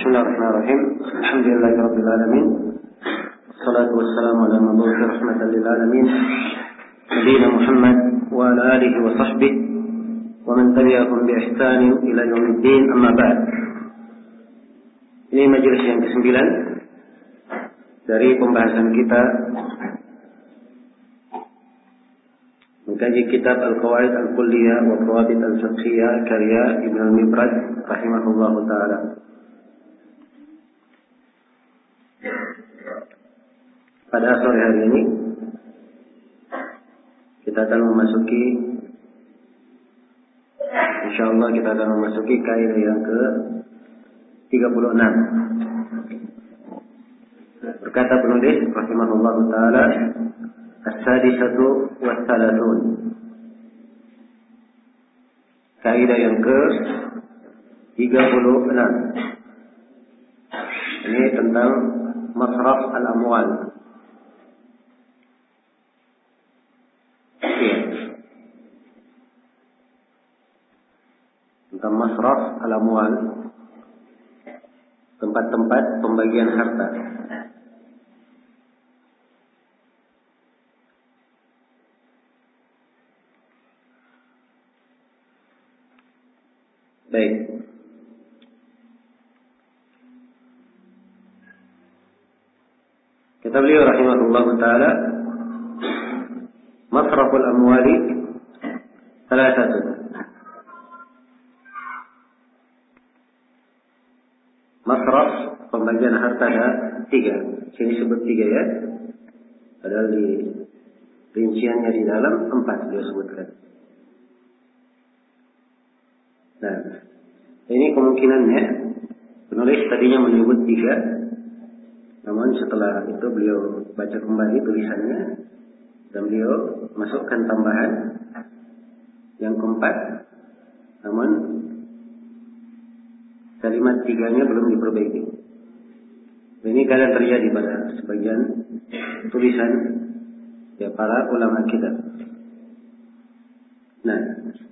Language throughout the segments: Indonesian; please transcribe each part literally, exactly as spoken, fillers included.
Bismillahirrahmanirrahim. Alhamdulillahirabbil alamin. Wassalatu wassalamu ala mabu'uthi rahmatan lil alamin. Nabiyyina Muhammad wa ala alihi wa sahbihi wa man tabi'ahum bi ihsanin ila yaumiddin. Amma ba'd. Ini majelis yang kesembilan dari pembahasan kita mengkaji kitab Al-Qawaid Al-Kulliyah wa Thawabit Al-Fiqhiyah karya Ibn Al-Mibrad rahimahullahu ta'ala. Pada sore hari ini kita akan memasuki, insyaallah kita akan memasuki kaidah yang ke tiga puluh enam. Berkata penulis rahimahullahu ta'ala, As-sadisatu was-salatun. Kaidah yang ke tiga puluh enam. Ini tentang masraf al-amwal. Tentang masraf al-amwal, tempat-tempat pembagian harta. Baik. Kata beliau rahimahullah ta'ala, masraful amwali salasatun. Masraf pembagian harta ada tiga. Sini sebut tiga ya. Padahal di rinciannya di dalam empat beliau sebutkan. Nah, ini kemungkinannya penulis tadinya menyebut tiga, namun setelah itu beliau baca kembali tulisannya dan beliau masukkan tambahan yang keempat, namun kalimat tiganya belum diperbaiki. Ini kadang terjadi pada sebagian tulisan ya para ulama kita. Nah,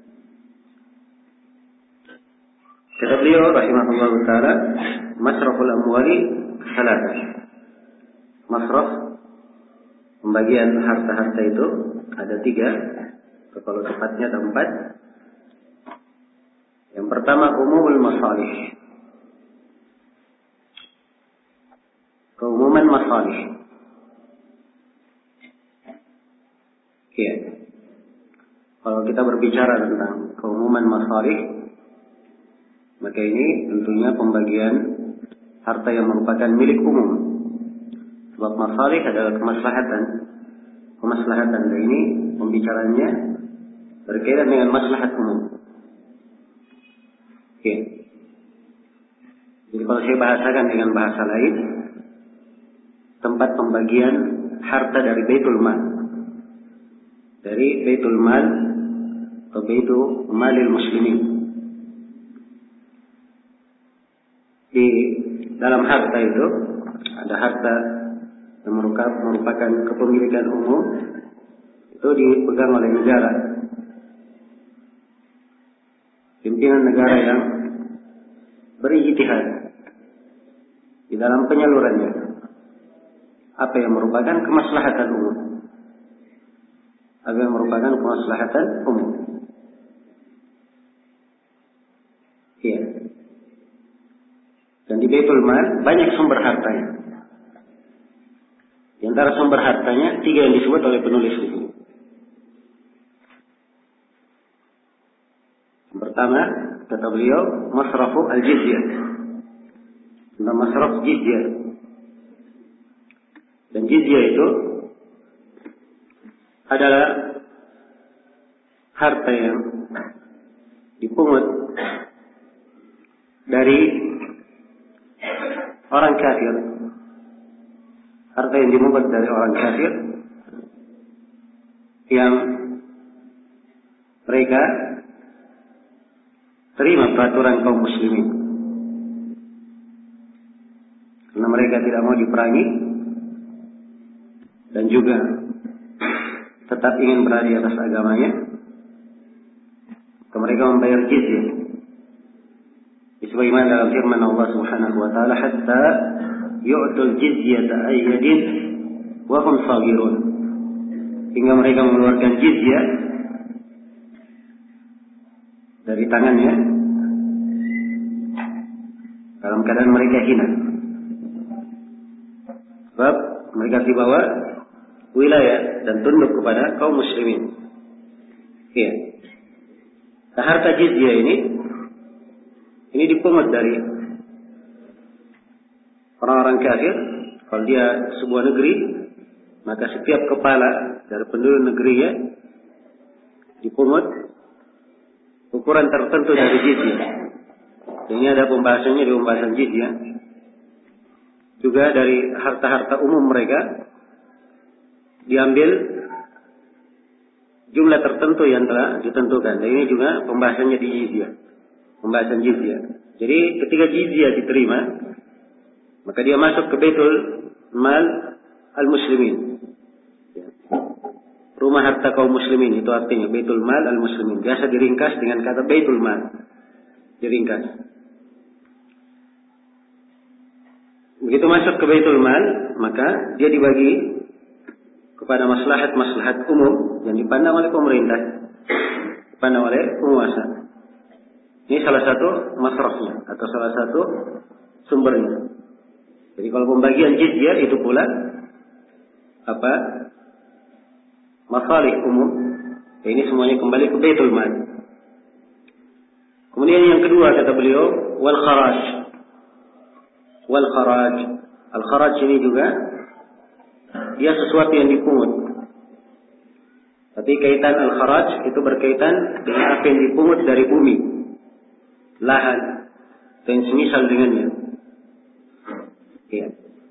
kata beliau rahimahullah ta'ala, masraful amwali salatah. Masraf pembagian harta-harta itu ada tiga, atau kalau tepatnya ada empat. Yang pertama umumul masalih, keumuman masalih. Ya, kalau kita berbicara tentang keumuman masalih, maka ini tentunya pembagian harta yang merupakan milik umum. Sebab masalih adalah kemaslahatan. Kemaslahatan, dan ini pembicaranya berkaitan dengan maslahat umum. Oke. Jadi kalau saya bahasakan dengan bahasa lain, tempat pembagian harta dari Baitul Mal. Dari Baitul Mal atau Baitul Malil Muslimin. Di dalam harta itu ada harta yang merupakan kepemilikan umum, itu dipegang oleh negara, pimpinan negara yang berijtihad di dalam penyalurannya. Apa yang merupakan kemaslahatan umum, apa yang merupakan kemaslahatan umum. Iya. Dan di Baitul Mal banyak sumber hartanya. Di antara sumber hartanya tiga yang disebut oleh penulis di sini. Yang pertama, kata beliau, masrafu al-jizyah. Tentang masraf jizyah. Dan jizyah itu adalah harta yang dipungut dari orang kafir, harta yang dimungut dari orang kafir yang mereka terima peraturan kaum muslimin, karena mereka tidak mau diperangi dan juga tetap ingin berada di atas agamanya, mereka membayar jizyah. sebagaimana dalam firman Allah Subhanahu wa taala, hatta yu'tul jizyata ayyadin wa hum saghirun, hingga mereka mengeluarkan jizyah dari tangannya dalam keadaan mereka hina, sebab mereka di bawah wilayah dan tunduk kepada kaum muslimin. Ya. Nah, harta jizyah ini ini dipungut dari orang-orang kafir. Kalau dia sebuah negeri, maka setiap kepala dari penduduk negerinya dipungut ukuran tertentu dari jizyah. Ini ada pembahasannya di pembahasan jizyah. Juga dari harta-harta umum mereka diambil jumlah tertentu yang telah ditentukan. Dan ini juga pembahasannya di jizyah. Pembahasan jizyah. Jadi ketika jizyah diterima, maka dia masuk ke Baitul Mal al-Muslimin. Rumah harta kaum muslimin, itu artinya Baitul Mal al-Muslimin. Biasa diringkas dengan kata Baitul Mal. Diringkas. Begitu masuk ke Baitul Mal, maka dia dibagi kepada maslahat-maslahat umum yang dipandang oleh pemerintah, dipandang oleh penguasa. Ini salah satu masrafnya atau salah satu sumbernya. Jadi kalau pembagian jizyah itu pula apa? Masalih umum. Ini semuanya kembali ke Baitul Mal. Kemudian yang kedua kata beliau, wal kharaj. Wal kharaj. Al kharaj ini juga dia sesuatu yang dipungut. Tapi kaitan al kharaj itu berkaitan dengan apa yang dipungut dari bumi, lahan, dan semisal dengannya. Ya.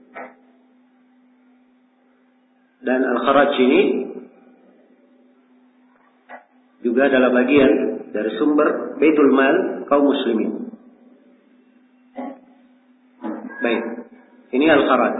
Dan al kharaj ini juga adalah bagian dari sumber Baitul Mal kaum muslimin. Baik, ini al-kharaj.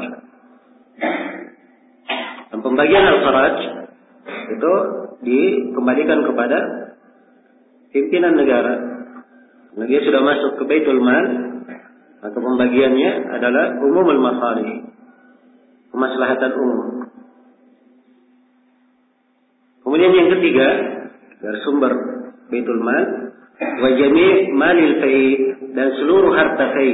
Dan pembagian al-kharaj itu dikembalikan kepada pimpinan negara. Nah, dia sudah masuk ke Baitul Mal, maka pembagiannya adalah umumul masalih, kemaslahatan umum. Kemudian yang ketiga, dari sumber Baitul Mal, wa jami' malil fai, dan seluruh harta fai.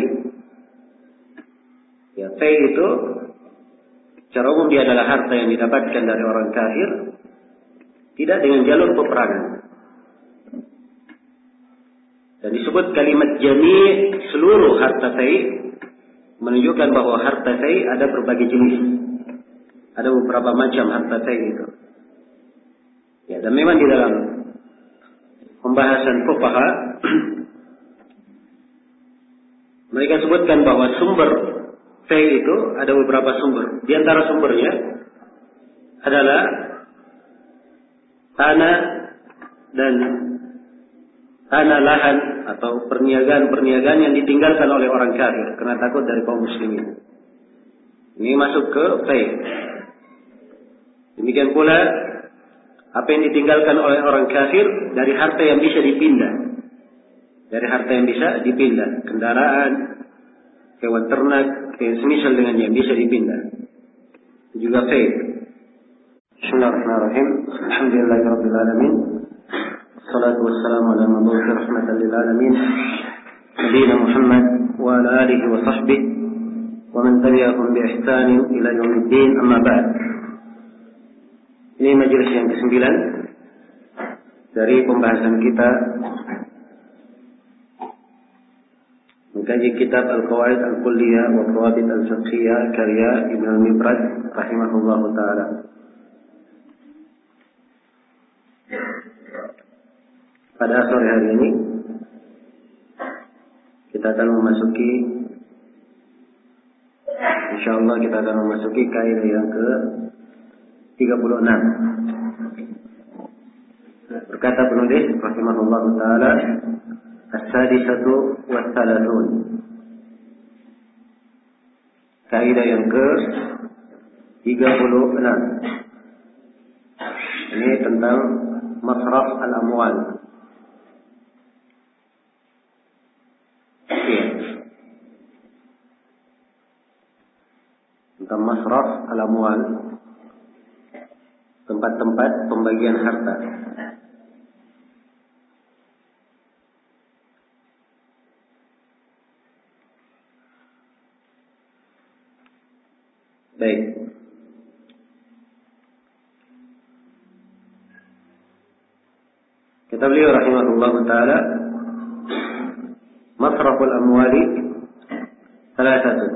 Ya, fai itu secara umum dia adalah harta yang didapatkan dari orang kafir tidak dengan jalur peperangan. Dan disebut kalimat jami' seluruh harta fai menunjukkan bahwa harta fai ada berbagai jenis. Ada beberapa macam harta fai itu. Ya, dan memang di dalam pembahasan fuqaha mereka sebutkan bahwa sumber fai itu ada beberapa sumber. Di antara sumbernya adalah tanah dan tanah lahan atau perniagaan-perniagaan yang ditinggalkan oleh orang kafir karena takut dari kaum muslimin. Ini masuk ke fai. Demikian pula apa yang ditinggalkan oleh orang kafir dari harta yang bisa dipindah. Dari harta yang bisa dipindah. Kendaraan, hewan ternak, yang semisal dengan yang bisa dipindah. Juga fai. Bismillahirrahmanirrahim. Alhamdulillahirabbil alamin. Wassalatu wassalamu ala mabu'uthi rahmatan lil alamin. Nabiyyina Muhammad wa ala alihi wa sahbihi wa man tabi'ahum bi ihsanin ila yaumiddin. Amma ba'd. Ini majelis yang kesembilan dari pembahasan kita mengkaji kitab Al-Qawaid Al-Kulliyah wa Thawabit Al-Fiqhiyah karya Ibnu Al-Mibrad rahimahullahu taala. Pada sore hari ini kita akan memasuki, insyaallah kita akan memasuki kaidah yang ke tiga puluh enam. Berkata penulis rahimahullahu taala, as-sadisatu wa thalathun. Kaidah yang ke tiga puluh enam. Ini tentang masraf al-amwal. Ya. tentang masraf al-amwal, tempat-tempat pembagian harta. Baik. Kata beliau rahimahullah ta'ala, masraful amwali salah satu.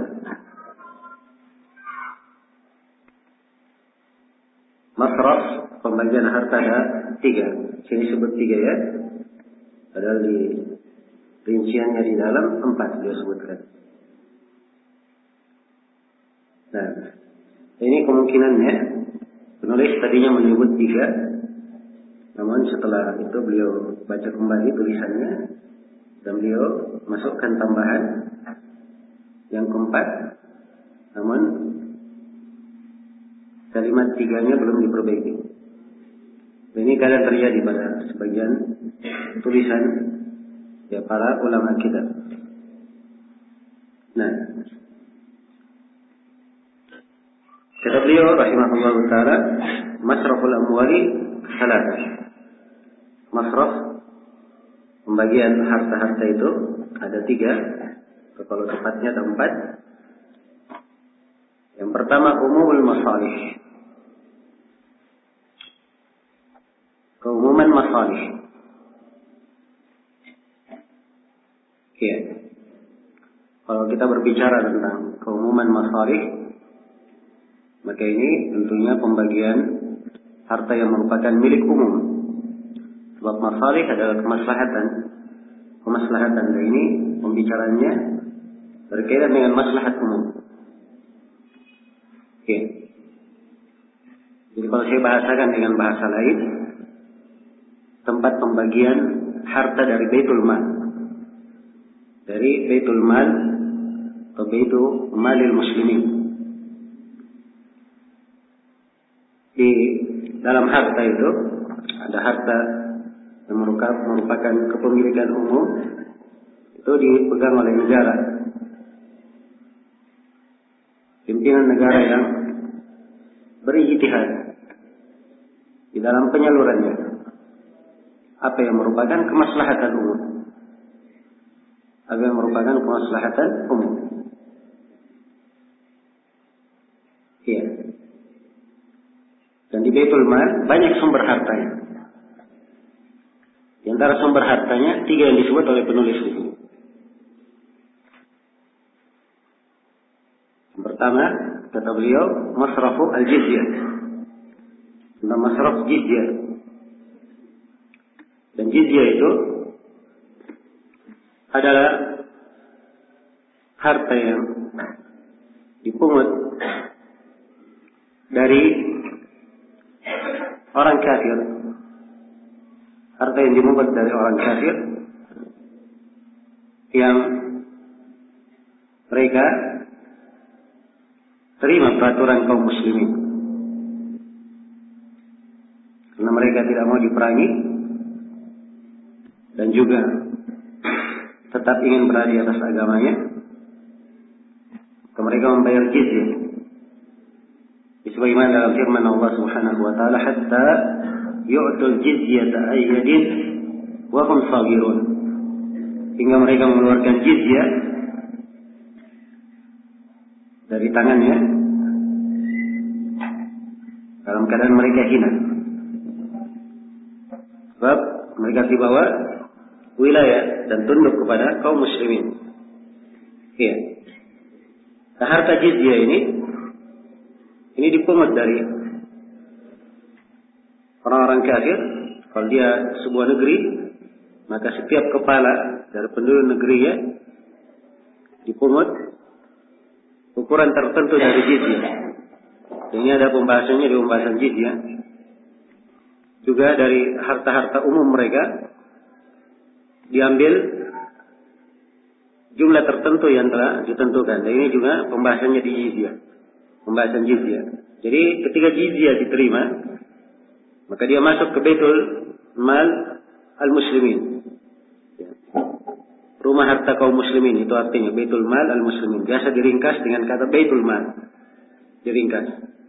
Masraf pembagian harta ada tiga. Sini sebut tiga ya. Padahal di rinciannya di dalam empat dia sebutkan. Nah, ini kemungkinannya penulis tadinya menyebut tiga, namun setelah itu beliau baca kembali tulisannya dan beliau masukkan tambahan yang keempat, namun kalimat tiganya belum diperbaiki. Ini kadang terjadi pada sebagian tulisan ya para ulama kita. Nah, kata beliau rahimahullah ta'ala, masraful amwali salasa. Masraf pembagian harta-harta itu ada tiga, kalau tepatnya ada empat. Yang pertama umumul masalih, keumuman masalih. Ya, kalau kita berbicara tentang keumuman masalih, maka ini tentunya pembagian harta yang merupakan milik umum. Sebab masalih adalah kemaslahatan. Kemaslahatan, dan ini pembicaranya berkaitan dengan maslahat umum. Oke. Jadi kalau saya bahasakan dengan bahasa lain, tempat pembagian harta dari Baitul Mal. Dari Baitul Mal atau Baitul Malil Muslimin. Di dalam harta itu ada harta yang merupakan kepemilikan umum, itu dipegang oleh negara, pimpinan negara yang berijtihad di dalam penyalurannya. Apa yang merupakan kemaslahatan umum? Apa yang merupakan kemaslahatan umum? Iya. Dan di Baitul Mal banyak sumber hartanya. Di antara sumber hartanya tiga yang disebut oleh penulis ini. Yang pertama, kata beliau, masrafu al-jizyah. Tentang masraf jizyah. Dan jizyah itu adalah harta yang dipungut dari orang kafir, harta yang dimungut dari orang kafir yang mereka terima peraturan kaum muslimin, karena mereka tidak mau diperangi dan juga tetap ingin berada di atas agamanya, maka mereka membayar jizyah. Sebagaimana dalam firman Allah Subhanahu wa taala, hatta yu'tul jizyata ayyadin wa hum saghirun. Hingga mereka mengeluarkan jizyah dari tangannya dalam keadaan mereka hina. Sebab mereka dibawa wilayah dan tunduk kepada kaum muslimin. Iya. Nah, harta jizyah ini Ini dipungut dari orang-orang kafir. Kalau dia sebuah negeri, maka setiap kepala dari penduduk negerinya dipungut ukuran tertentu dari jizyah. Ini ada pembahasannya di pembahasan jizyah. Juga dari harta-harta umum mereka diambil jumlah tertentu yang telah ditentukan. Dan ini juga pembahasannya di jizyah. Pembahasan jizyah. Jadi ketika jizyah diterima, maka dia masuk ke Baitul Mal al-Muslimin. Rumah harta kaum muslimin, itu artinya Baitul Mal al-Muslimin. Biasa diringkas dengan kata Baitul Mal. diringkas.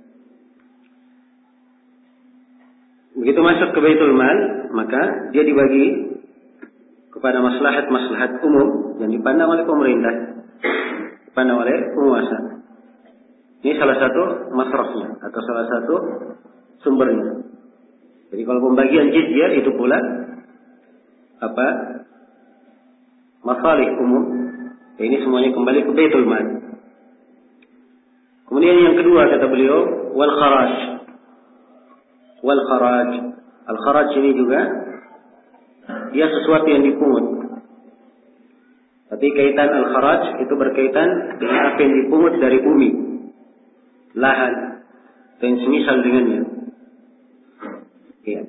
Begitu masuk ke Baitul Mal, maka dia dibagi kepada maslahat-maslahat umum yang dipandang oleh pemerintah, dipandang oleh penguasa. Ini salah satu masrafnya atau salah satu sumbernya. Jadi kalau pembagian jizyah itu pula apa? Masalih umum. Ini semuanya kembali ke Baitul Mal. Kemudian yang kedua kata beliau, wal kharaj. Wal kharaj. Al kharaj ini juga dia sesuatu yang dipungut. Tapi kaitan al kharaj itu berkaitan dengan apa yang dipungut dari bumi, lahan, dan semisal dengannya. Ya.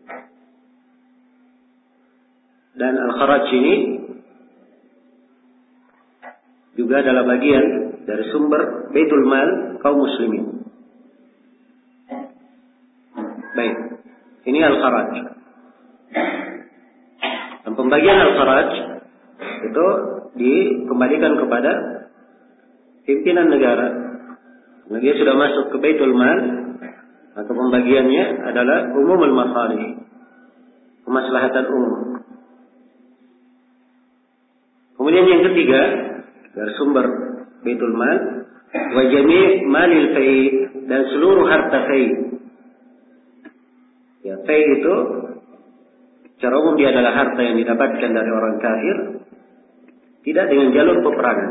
Dan al kharaj ini juga adalah bagian dari sumber Baitul Mal kaum muslimin. Baik, ini al-kharaj. Dan pembagian al-kharaj itu dikembalikan kepada pimpinan negara. Nah, dia sudah masuk ke Baitul Mal, maka pembagiannya adalah umumul masalih, kemaslahatan umum. Kemudian yang ketiga, dari sumber Baitul Mal, wa jami' malil fai, dan seluruh harta fai. Ya, fai itu secara umum dia adalah harta yang didapatkan dari orang kafir tidak dengan jalur peperangan.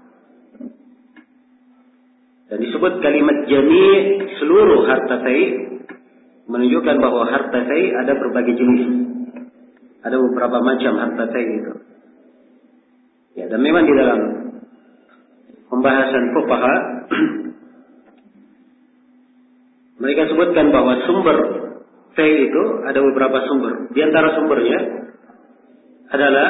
Dan disebut kalimat jami' seluruh harta fai menunjukkan bahwa harta fai ada berbagai jenis. Ada beberapa macam harta fai itu. Ya, dan memang di dalam pembahasan fuqaha mereka sebutkan bahwa sumber fai itu ada beberapa sumber. Di antara sumbernya adalah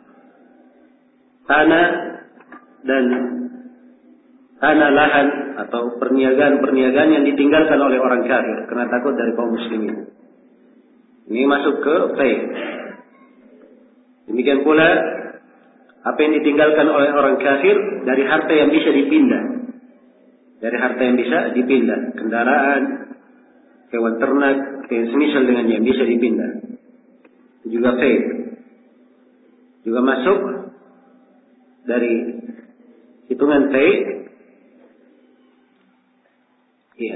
tanah dan tanah lahan atau perniagaan-perniagaan yang ditinggalkan oleh orang kafir karena takut dari kaum muslimin. Ini masuk ke fai. Demikian pula apa yang ditinggalkan oleh orang kafir dari harta yang bisa dipindah. Dari harta yang bisa dipindah. Kendaraan, hewan ternak, yang semisal dengannya yang bisa dipindah. Itu juga fai. Juga masuk dari hitungan fai. Iya.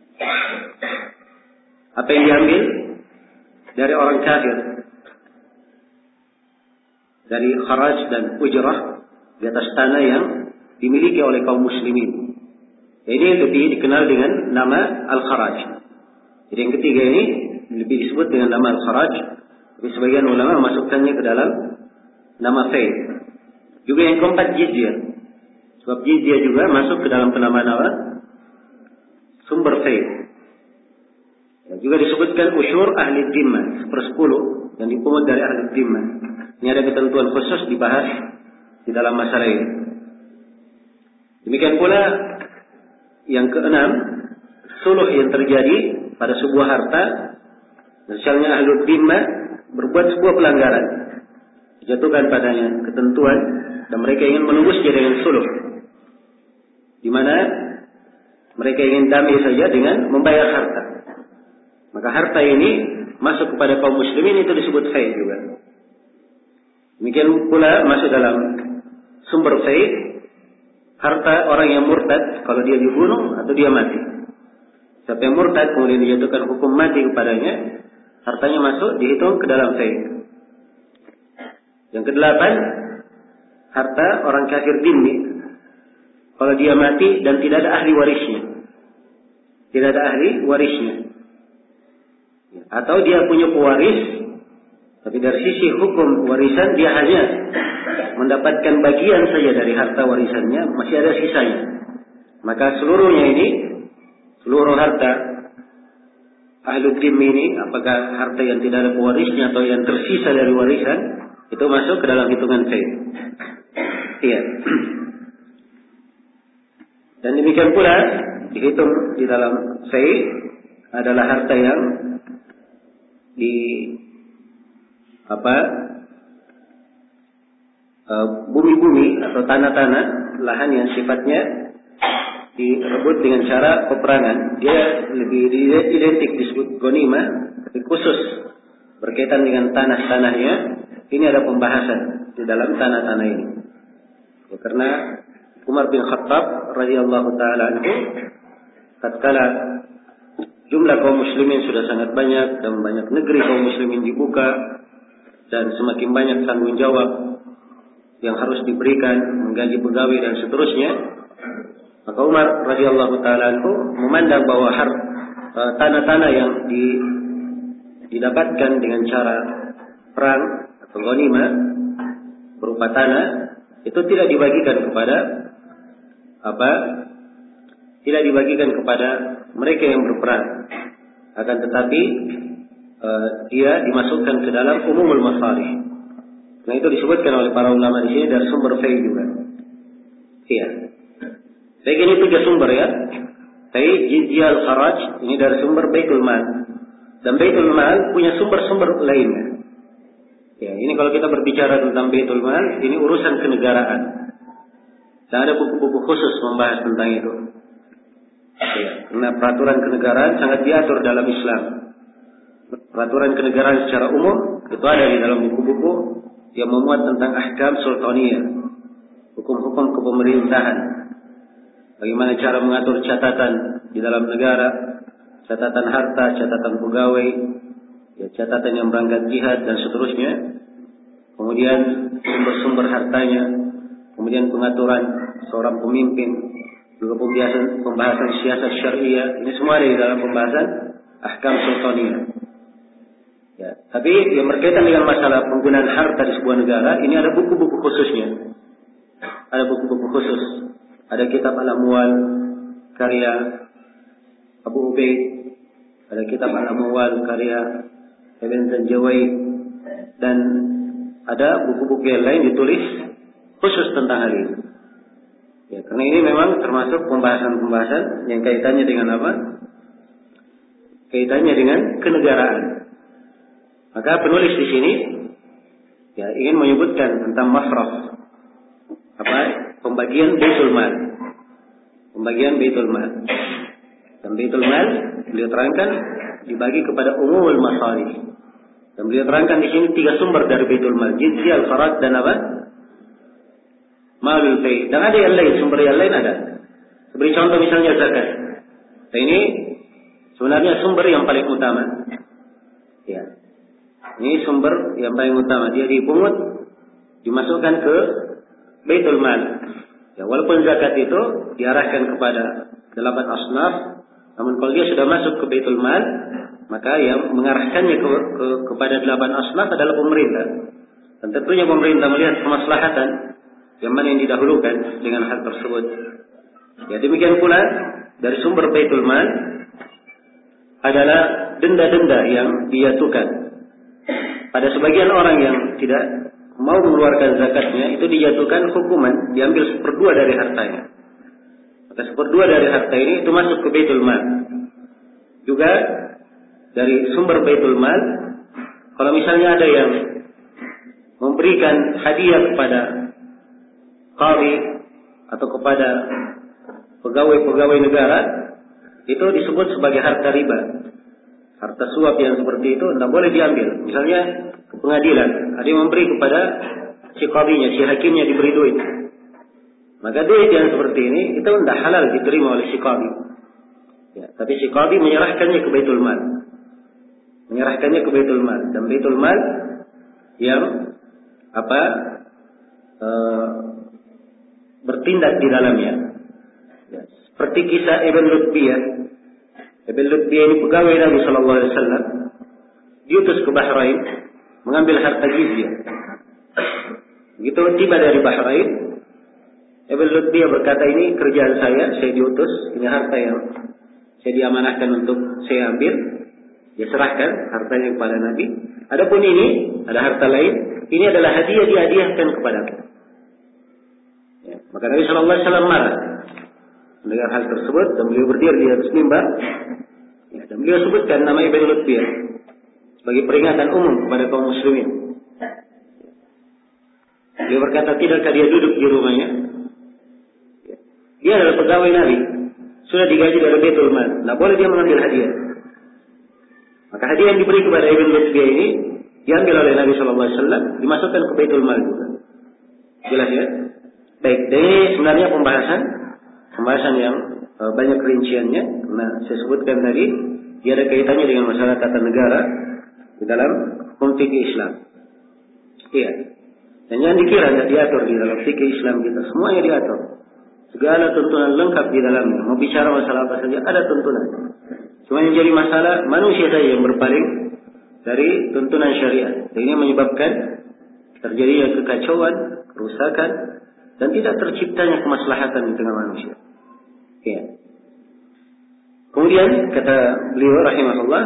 Apa yang diambil dari orang kafir. Dari kharaj dan ujrah di atas tanah yang dimiliki oleh kaum muslimin. Ini lebih dikenal dengan nama al-kharaj. Jadi yang ketiga ini lebih disebut dengan nama al-kharaj. Tapi sebagian ulama memasukkannya ke dalam nama fai. Juga yang keempat jizyah. Sebab jizyah juga masuk ke dalam penamaan apa? Sumber fai. Juga disebutkan usyur ahli dhimmah, sepersepuluh yang dipungut dari ahli dhimmah. Ini ada ketentuan khusus dibahas di dalam masalah ini. Demikian pula yang keenam, suluh yang terjadi pada sebuah harta, misalnya ahli dhimmah berbuat sebuah pelanggaran, dijatuhkan padanya ketentuan dan mereka ingin menembusnya dengan suluh, di mana mereka ingin damai saja dengan membayar harta. Maka harta ini masuk kepada kaum muslimin itu disebut fai juga. Demikian pula masuk dalam sumber fai harta orang yang murtad kalau dia dibunuh atau dia mati. Siapa yang murtad kemudian dijatuhkan hukum mati kepadanya, hartanya masuk dihitung ke dalam fai. Yang kedelapan, harta orang kafir dhimmi kalau dia mati dan tidak ada ahli warisnya. Tidak ada ahli warisnya. Atau dia punya pewaris, tapi dari sisi hukum warisan dia hanya mendapatkan bagian saja dari harta warisannya, masih ada sisanya. Maka seluruhnya ini, seluruh harta ahlul dhimmi ini, apakah harta yang tidak ada pewarisnya atau yang tersisa dari warisan, itu masuk ke dalam hitungan fai. Iya. Dan demikian pula dihitung di dalam fai adalah harta yang di apa bumi-bumi atau tanah-tanah lahan yang sifatnya direbut dengan cara peperangan, dia lebih identik disebut ghanimah, tapi khusus berkaitan dengan tanah-tanahnya, ini ada pembahasan di dalam tanah-tanah ini. Ya, karena Umar bin Khattab radhiyallahu taala anhu tatkala jumlah kaum muslimin sudah sangat banyak dan banyak negeri kaum muslimin dibuka dan semakin banyak tanggung jawab yang harus diberikan, menggaji pegawai dan seterusnya, maka Umar radhiyallahu taala anhu memandang bahwa har, uh, tanah-tanah yang di, didapatkan dengan cara perang atau ghanimah berupa tanah itu tidak dibagikan kepada apa? Tidak dibagikan kepada mereka yang berperang, akan tetapi uh, dia dimasukkan ke dalam umumul masalih. Nah, itu disebutkan oleh para ulama di sini dari sumber fai juga. Iya. Fai ini tiga sumber ya. Fai, jizyah, kharaj, ini dari sumber Baitul Mal. Dan Baitul Mal punya sumber-sumber lainnya. Ya, ini kalau kita berbicara tentang Baitul Mal, ini urusan kenegaraan. Dan ada buku-buku khusus membahas tentang itu. Ya, karena peraturan kenegaraan sangat diatur dalam Islam. Peraturan kenegaraan secara umum itu ada di dalam buku-buku yang memuat tentang ahkam sultaniyah, hukum-hukum kepemerintahan. Bagaimana cara mengatur catatan di dalam negara, catatan harta, catatan pegawai, ya, catatan yang berangkat jihad dan seterusnya. Kemudian sumber-sumber hartanya, kemudian pengaturan seorang pemimpin, juga pembahasan pembahasan siasat syariah. Ini semua ada di dalam pembahasan ahkam sultaniyah. Ya, tapi yang berkaitan dengan masalah penggunaan harta di sebuah negara, ini ada buku-buku khususnya. Ada buku-buku khusus. Ada kitab Al-Amwal karya Abu Ubaid, ada kitab Al-Amwal karya Ibn Zanjawi, dan ada buku-buku yang lain ditulis khusus tentang hal ini. Ya, karena ini memang termasuk pembahasan-pembahasan yang kaitannya dengan apa? Kaitannya dengan kenegaraan. Maka penulis di sini ya ingin menyebutkan tentang masraf, apa? Pembagian Baitul Mal. Pembagian Baitul Mal. Dan Baitul Mal beliau terangkan dibagi kepada umumul masalih. Dan beliau terangkan di sini tiga sumber dari Baitul Mal, jizyah, al-kharaj dan apa? Malul fai. Dan ada yang lain, sumber yang lain ada. Seperti contoh misalnya zakat. Nah, ini sebenarnya sumber yang paling utama. Ya. Ini sumber yang paling utama. Dia dipungut, dimasukkan ke Baitul Mal. Ya, walaupun zakat itu diarahkan kepada delapan asnaf, namun kalau dia sudah masuk ke Baitul Mal, maka yang mengarahkannya ke, ke, kepada delapan asnaf adalah pemerintah. Dan tentunya pemerintah melihat kemaslahatan yang mana yang didahulukan dengan hal tersebut. Ya, demikian pula dari sumber Baitul Mal adalah denda-denda yang dijatuhkan. Pada sebagian orang yang tidak mau mengeluarkan zakatnya, itu dijatuhkan hukuman, diambil seperdua dari hartanya. Maka seperdua dari harta ini itu masuk ke Baitul Mal. Juga dari sumber Baitul Mal, kalau misalnya ada yang memberikan hadiah kepada qadhi atau kepada pegawai-pegawai negara, itu disebut sebagai harta riba. Harta suap yang seperti itu tidak boleh diambil. Misalnya ke pengadilan, ada yang memberi kepada si qadhinya, si hakimnya diberi duit. Maka duit yang seperti ini itu tidak halal diterima oleh si qadhi. Ya, tapi si qadhi menyerahkannya ke Baitul Mal. Menyerahkannya ke Baitul Mal. Dan Baitul Mal yang apa e, bertindak di dalamnya. Ya, seperti kisah Ibn Lutbiyah. Ibn Lutbiyah ini pegawai Nabi Sallallahu Alaihi Wasallam, diutus ke Bahrain mengambil harta jizyah. Begitu tiba dari Bahrain, Ibn Lutbiyah berkata, ini kerjaan saya, saya diutus, ini harta yang saya diamanahkan untuk saya ambil, dia serahkan hartanya kepada Nabi. Adapun ini ada harta lain, ini adalah hadiah dihadiahkan kepadaku. Ya, maka Nabi Sallallahu Alaihi Wasallam marah mendengar hal tersebut dan beliau berdiri di atas mimbar. Ya, dan beliau sebutkan nama Ibn Lutbiyah sebagai peringatan umum kepada kaum muslimin. Beliau berkata, tidakkah dia duduk di rumahnya? Ya. Dia adalah pegawai Nabi sudah digaji dari Baitul Mal, nah boleh dia mengambil hadiah. Maka hadiah yang diberi kepada Ibn Lutbiyah ini diambil oleh Nabi Shallallahu Alaihi Wasallam, dimasukkan ke Baitul Mal juga. Jelas ya? Baik, dan ini sebenarnya pembahasan pembahasan yang uh, banyak rinciannya. Nah, saya sebutkan tadi dia ada kaitannya dengan masalah tata negara di dalam hukum fikih Islam. Iya. Dan jangan dikira tidak diatur di dalam fikih Islam kita, semuanya diatur. Segala tuntunan lengkap di dalamnya. Mau bicara masalah apa saja ada tuntunan. Cuma yang jadi masalah manusia saja yang berpaling dari tuntunan syariat. Dan ini menyebabkan terjadinya kekacauan, kerusakan, dan tidak terciptanya kemaslahatan di tengah manusia. Ya. Kemudian kata beliau rahimahullah,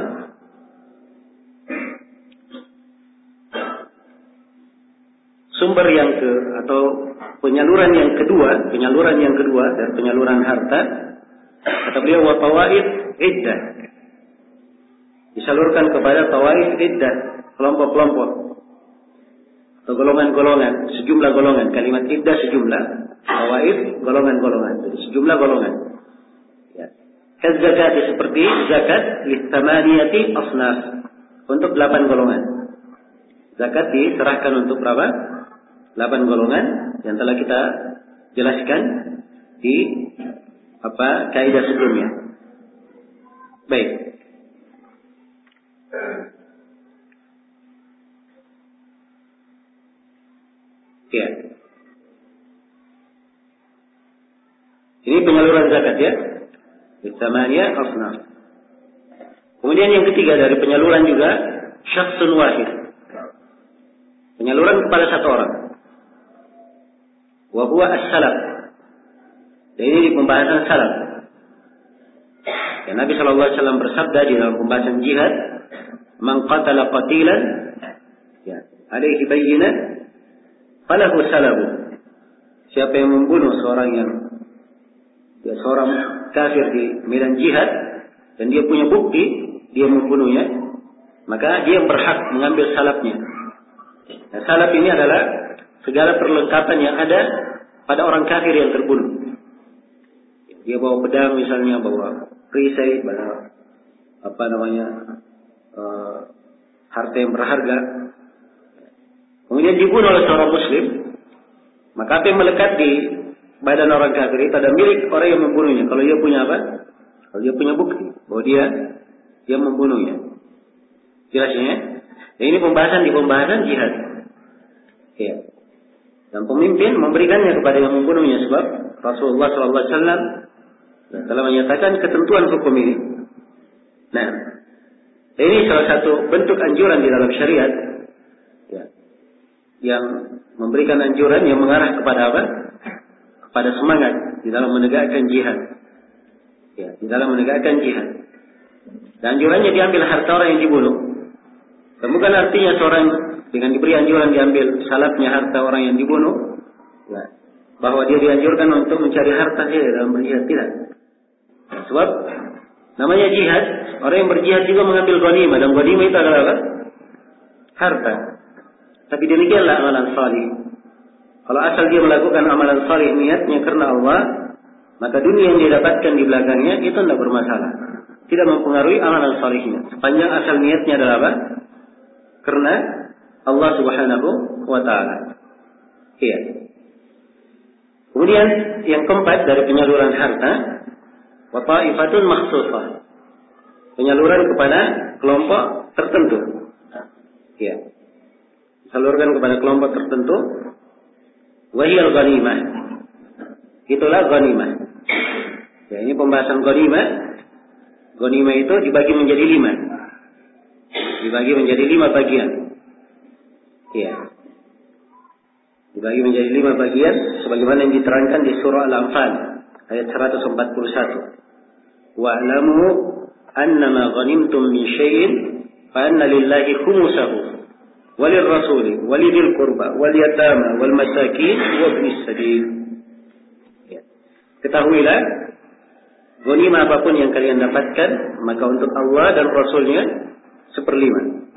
sumber yang ke atau penyaluran yang kedua, penyaluran yang kedua dari penyaluran harta, kata beliau wa tawaid iddah. Disalurkan kepada tawaid iddah, kelompok-kelompok atau golongan-golongan, sejumlah golongan. Kalimat iddah sejumlah, tawaid golongan-golongan, jadi sejumlah golongan. Ya. Zakat seperti zakat listamaniyati asnaf, untuk delapan golongan. Zakat diserahkan untuk berapa? Delapan golongan yang telah kita jelaskan di apa kaidah sebelumnya. Baik. Ya. Ini penyaluran zakat ya. Bisamaniyah asnaf. Kemudian yang ketiga dari penyaluran juga syakhsun wahid. Penyaluran kepada satu orang. Wa huwa as-salaf. Dan ini di pembahasan salaf. Ya, Nabi Shallallahu Alaihi Wasallam bersabda di dalam pembahasan jihad, "Man qatala qatilan, ya, alaihi bayyinah, falahu salabu." Siapa yang membunuh seorang yang ya, seorang kafir di medan jihad dan dia punya bukti dia membunuhnya, maka dia berhak mengambil salabnya. Nah, salab ini adalah segala perlengkapan yang ada pada orang kafir yang terbunuh. Dia bawa pedang misalnya, bawa perisai, bawa apa namanya uh, harta yang berharga. Kemudian dibunuh oleh seorang muslim, maka apa yang melekat di badan orang kafir itu ada milik orang yang membunuhnya. Kalau dia punya apa? Kalau dia punya bukti bahwa dia dia membunuhnya. Jelasnya? Dan ini pembahasan di pembahasan jihad. Ya. Dan pemimpin memberikannya kepada yang membunuhnya sebab Rasulullah Shallallahu Alaihi Wasallam telah menyatakan ketentuan hukum ini. Nah, ini salah satu bentuk anjuran di dalam syariat ya, yang memberikan anjuran yang mengarah kepada apa? Kepada semangat di dalam menegakkan jihad. Ya, di dalam menegakkan jihad. Dan anjurannya diambil harta orang yang dibunuh. Dan bukan artinya seorang dengan diberi anjuran diambil salapnya harta orang yang dibunuh, ya, bahwa dia dianjurkan untuk mencari harta dia dalam berjihad, tidak. Sebab namanya jihad, orang yang berjihad juga mengambil ghanimah, dan ghanimah itu adalah apa? Harta. Tapi demikianlah amalan salih. Kalau asal dia melakukan amalan salih niatnya karena Allah, maka dunia yang dia dapatkan di belakangnya itu tidak bermasalah, tidak mempengaruhi amalan salihnya. Sepanjang asal niatnya adalah apa? Karena Allah Subhanahu wa Ta'ala. Iya. Kemudian yang keempat dari penyaluran harta, wa ta'ifatun makhsusah. Penyaluran kepada kelompok tertentu. Iya. Salurkan kepada kelompok tertentu. Wa hiyal ghanimah. Itulah ghanimah. Ya, ini pembahasan ghanimah. Ghanimah itu dibagi menjadi lima. Dibagi menjadi lima bagian. Ya. Dibagi menjadi lima bagian sebagaimana yang diterangkan di surah Al-Anfal ayat seratus empat puluh satu. Wa'lamu annama ghanimtum min syai'in fa anna lillahi khumsahu walil rasuli walidil qurba wal yatama wal masakin wa ibnis sabil. Ya. Ketahuilah ghanimah apapun yang kalian dapatkan maka untuk Allah dan Rasulnya seperlima.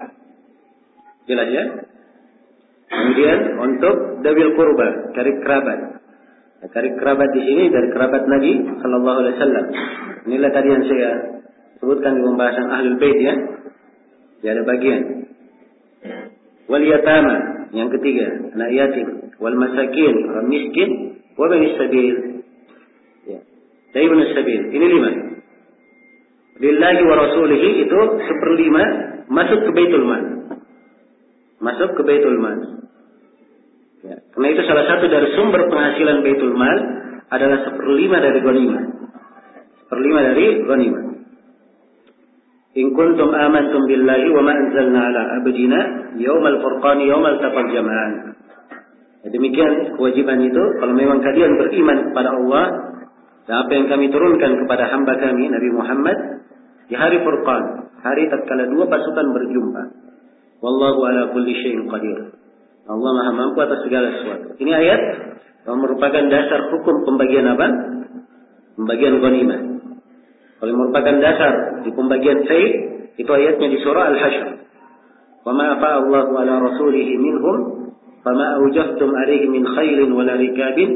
Jelas ya? Kemudian untuk dawil kurba, karib kerabat. Dari kerabat di sini dari kerabat Nabi Sallallahu Alaihi Wasallam. Inilah tadi yang saya sebutkan di pembahasan Ahlul Bait ya. Dia ada bagian. Wal yatama yang ketiga, anak yatim, wal masakin, orang miskin, wa bani sabil. Ya. Dari bani sabil. Ini lima. Lillahi wa rasulihi itu seperlima masuk ke Baitul Mal. Masuk ke Baitul Mal. Ya. Karena itu salah satu dari sumber penghasilan Baitul Mal adalah seperlima dari ghanimah. Seperlima dari ghanimah. In kuntum amantum billahi wa ma anzalna ala abdina yaumal furqani yaumal taqal jam'an. Ya, demikian kewajiban itu kalau memang kalian beriman kepada Allah dan apa yang kami turunkan kepada hamba kami Nabi Muhammad di hari Furqan, hari tatkala dua pasukan berjumpa. Wallahu ala kulli syai'in qadir. Allah Maha mampu atas segala sesuatu. Ini ayat yang merupakan dasar hukum pembagian apa? Pembagian ghanimah. Kalau merupakan dasar di pembagian fai, itu ayatnya di surah Al-Hasyr. Wa ma afa Allahu ala rasulihi minhum fama awjaftum alaihi min khailin wala rikabin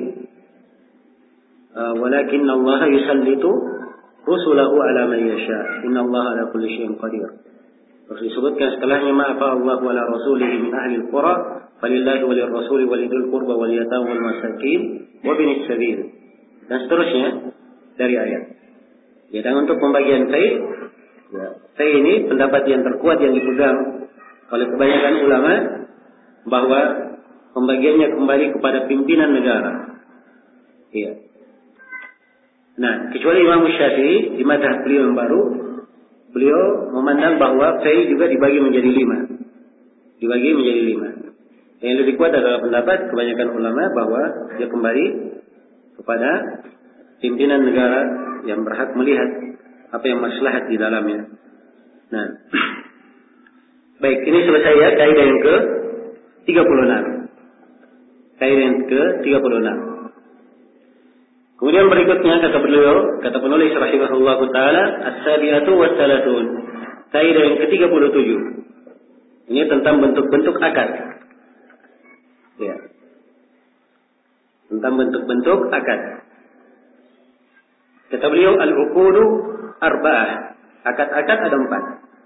walakin Allah yusallitu rusulahu ala man yasha. Inna Allah ala kulli syai'in qadir. Terus disebutkan setelahnya ma afa Allahu ala rasulihi min ahli al-qura falillahi walil rasuli walidul qurba wal yatama wal masakin wa binis sabil. Dan seterusnya dari ayat. Ya, dan untuk pembagian fai, ya, fai ini pendapat yang terkuat yang dipegang oleh kebanyakan ulama bahwa pembagiannya kembali kepada pimpinan negara. Ya. Nah, kecuali Imam Syafi'i di mazhab beliau yang baru, beliau memandang bahwa fai juga dibagi menjadi lima, dibagi menjadi lima. Yang lebih kuat adalah pendapat kebanyakan ulama bahwa dia kembali kepada pimpinan negara yang berhak melihat apa yang maslahat di dalamnya. Nah, baik, ini selesai ya kaidah yang ke tiga puluh enam. Kaidah yang ke tiga puluh enam. Kemudian berikutnya kata beliau, kata penulis rahimahullahu taala, as-sabiatu was-salatun. Kaidah yang ke tiga puluh tujuh. Ini tentang bentuk-bentuk akad. Ya. Tentang bentuk-bentuk akad. Kata beliau, al-uqudu arba'ah. Akad-akad ada empat.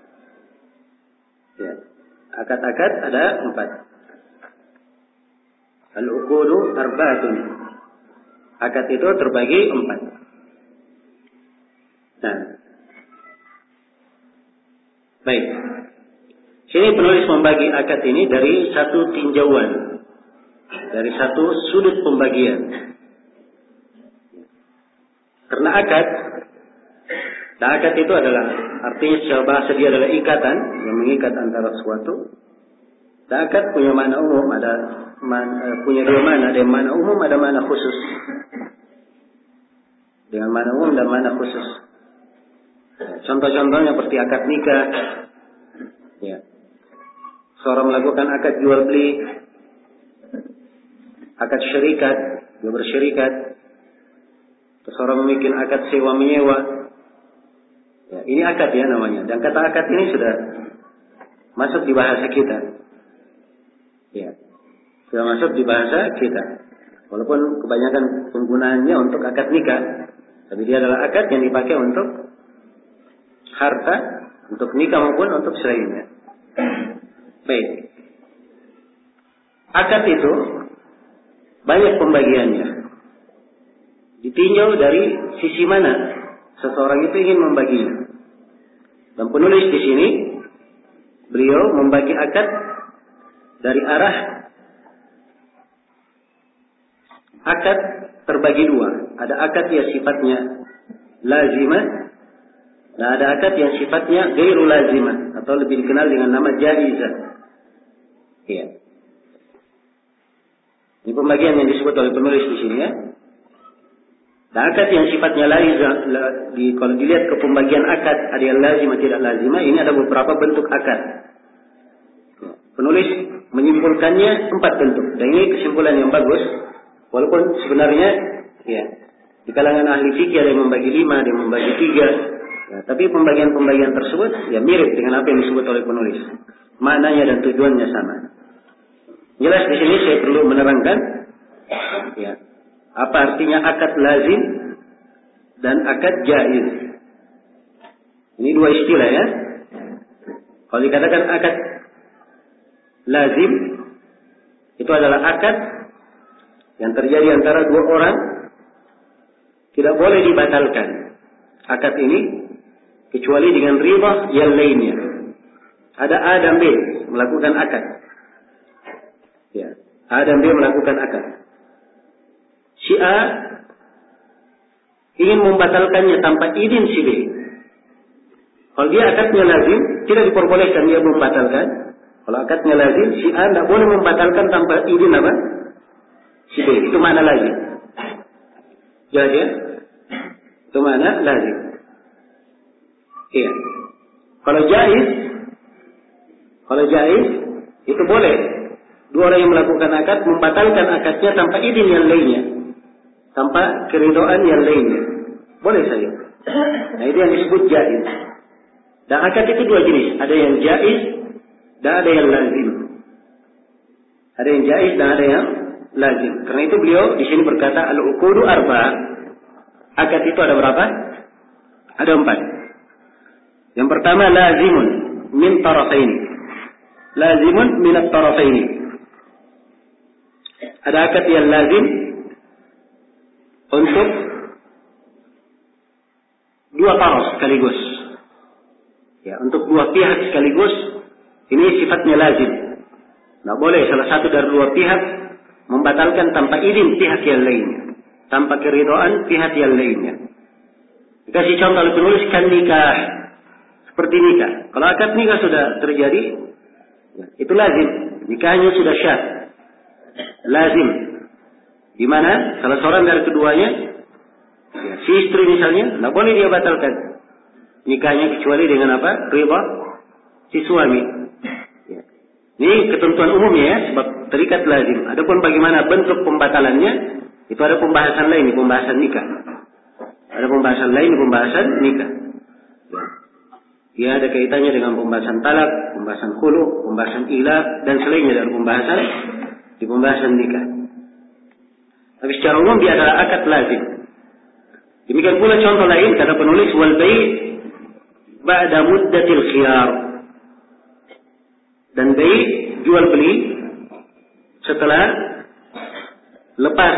Ya. Akad-akad ada empat. Al-uqudu arba'atun. Akad itu terbagi empat. Nah. Baik. Sini penulis membagi akad ini dari satu tinjauan. Dari satu sudut pembagian. Karena akad, nah akad itu adalah artinya secara bahasa dia adalah ikatan yang mengikat antara sesuatu. Dan akad punya makna umum, ada man, punya dua makna, ada yang makna umum, ada makna khusus. Dengan makna umum dan makna khusus. Contoh-contohnya seperti akad nikah, ya. Seorang melakukan akad jual beli, akad syarikat, dia bersyarikat. Seorang memiliki akad sewa menyewa. Ya, ini akad ya namanya. Dan kata akad ini sudah masuk di bahasa kita. Ya, sudah masuk di bahasa kita. Walaupun kebanyakan penggunaannya untuk akad nikah, tapi dia adalah akad yang dipakai untuk harta, untuk nikah maupun untuk selainnya. Baik. Akad itu banyak pembagiannya. Ditinjau dari sisi mana seseorang itu ingin membaginya. Dan penulis di sini beliau membagi akad dari arah akad terbagi dua. Ada akad yang sifatnya lazimah dan ada akad yang sifatnya ghairu lazimah atau lebih dikenal dengan nama jaizah. Iya. Ini pembagian yang disebut oleh penulis di sini ya. Dan akad yang sifatnya lazimah, di, kalau dilihat ke pembagian akad ada yang lazimah tidak lazimah, ini ada beberapa bentuk akad. Penulis menyimpulkannya empat bentuk. Dan ini kesimpulan yang bagus, walaupun sebenarnya ya di kalangan ahli fikih ada yang membagi lima, ada yang membagi tiga. Ya, tapi pembagian-pembagian tersebut ya mirip dengan apa yang disebut oleh penulis. Maknanya dan tujuannya sama. Jelas di sini saya perlu menerangkan ya Apa artinya akad lazim dan akad jaiz? Ini dua istilah ya. Kalau dikatakan akad lazim, itu adalah akad yang terjadi antara dua orang, tidak boleh dibatalkan akad ini kecuali dengan riba yang lainnya. Ada A dan B melakukan akad. Ya, A dan B melakukan akad. Si A ingin membatalkannya tanpa izin si B. Kalau dia akadnya lazim, tidak diperbolehkan dia membatalkan. Kalau akadnya lazim, si A tidak boleh membatalkan tanpa izin apa? Si B. Itu makna lazim. Jadi ya? Itu makna lazim. Iya. Kalau jaiz, kalau jaiz itu boleh dua orang yang melakukan akad membatalkan akadnya tanpa izin yang lainnya, tanpa keridhaan yang lainnya. Boleh saja. Nah, itu yang disebut jaiz. Dan akad itu dua jenis, ada yang jaiz dan ada yang lazim. Ada yang jaiz dan ada yang lazim. Karena itu beliau di sini berkata al-uqudu arba'. Akad itu ada berapa? Ada empat. Yang pertama lazimun min tarafaini. Lazimun min at-tarafaini. Ada akad yang lazim untuk dua taraf sekaligus. Ya, untuk dua pihak sekaligus, ini sifatnya lazim. Tidak boleh salah satu dari dua pihak membatalkan tanpa izin pihak yang lainnya, tanpa keridhaan pihak yang lainnya. Dikasih contoh oleh penulis kan nikah, seperti nikah. Kalau akad nikah sudah terjadi, ya, itu lazim. Nikahnya sudah syah, lazim. Di mana salah seorang dari keduanya, ya, si istri misalnya, tidak boleh dia batalkan nikahnya kecuali dengan apa? Riba si suami. Ya. Ini ketentuan umumnya ya, sebab terikat lazim. Adapun bagaimana bentuk pembatalannya, itu ada pembahasan lain, pembahasan nikah. Ada pembahasan lain, pembahasan nikah. Ya. Dia ada kaitannya dengan pembahasan talak, pembahasan khulu, pembahasan ilah, dan selainnya dari pembahasan di pembahasan nikah. Tapi secara umum dia adalah akad lazim. Demikian pula contoh lain kata penulis wal bai' ba'da muddatil khiyar. Dan bai' jual beli setelah lepas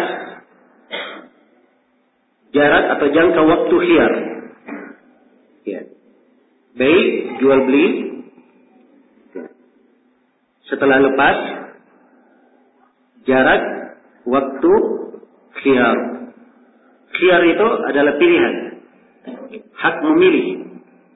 jarak atau jangka waktu khiyar. Ya. Bai' jual beli setelah lepas jarak waktu khiyar. Khiyar itu adalah pilihan, hak memilih.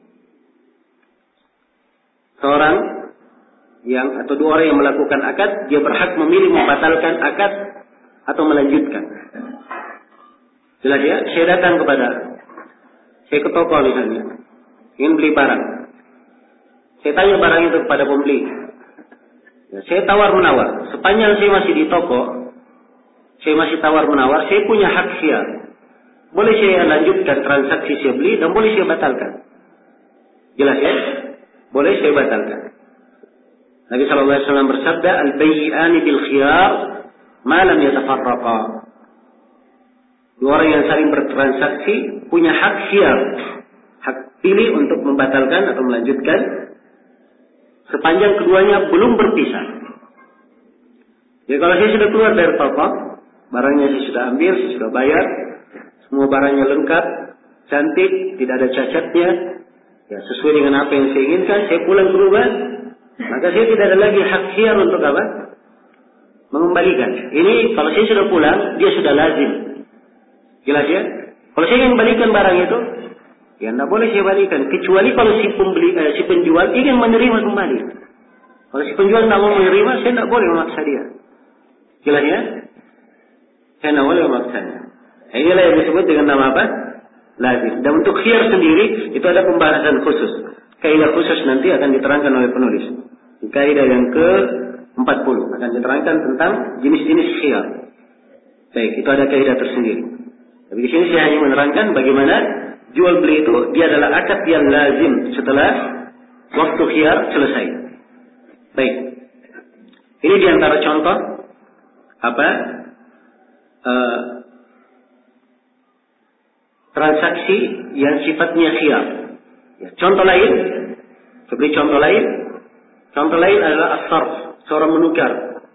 Seorang yang atau dua orang yang melakukan akad, dia berhak memilih membatalkan akad atau melanjutkan. Jelas ya? Saya datang kepada, saya ke toko misalnya, ingin beli barang. Saya tanya barang itu kepada pembeli. Ya, saya tawar menawar. Sepanjang saya masih di toko, saya masih tawar menawar, saya punya hak khiyar. Boleh saya lanjutkan transaksi saya beli dan boleh saya batalkan. Jelas ya? Boleh saya batalkan. Nabi sallallahu alaihi wasallam bersabda, "Al-bay'ani bil khiyar ma lam yatafarraqa." Dua orang yang saling bertransaksi punya hak khiyar, hak pilih untuk membatalkan atau melanjutkan sepanjang keduanya belum berpisah. Jadi kalau saya sudah keluar dari toko, barangnya saya sudah ambil, saya sudah bayar, semua barangnya lengkap, cantik, tidak ada cacatnya, ya sesuai dengan apa yang saya inginkan, saya pulang ke rumah, maka saya tidak ada lagi hak khiyar untuk apa? Mengembalikan. Ini kalau saya sudah pulang, dia sudah lazim. Jelas ya? Kalau saya ingin balikan barang itu, ya tidak boleh saya balikan, kecuali kalau si pembeli, eh, si penjual ingin menerima kembali. Kalau si penjual tidak mau menerima, saya tidak boleh memaksa dia. Jelas ya? Saya tidak boleh memaksanya. Inilah yang disebut dengan nama apa? Lazim. Dan untuk khiyar sendiri, itu ada pembahasan khusus. Kaidah khusus nanti akan diterangkan oleh penulis. Kaidah yang ke empat puluh akan diterangkan tentang jenis-jenis khiyar. Baik, itu ada kaidah tersendiri. Tapi di sini saya hanya menerangkan bagaimana jual beli itu dia adalah akad yang lazim setelah waktu khiyar selesai. Baik. Ini diantara contoh apa? Uh, transaksi yang sifatnya khiyar. Ya, contoh lain, seperti contoh lain, contoh lain adalah as-sarf, seorang menukar.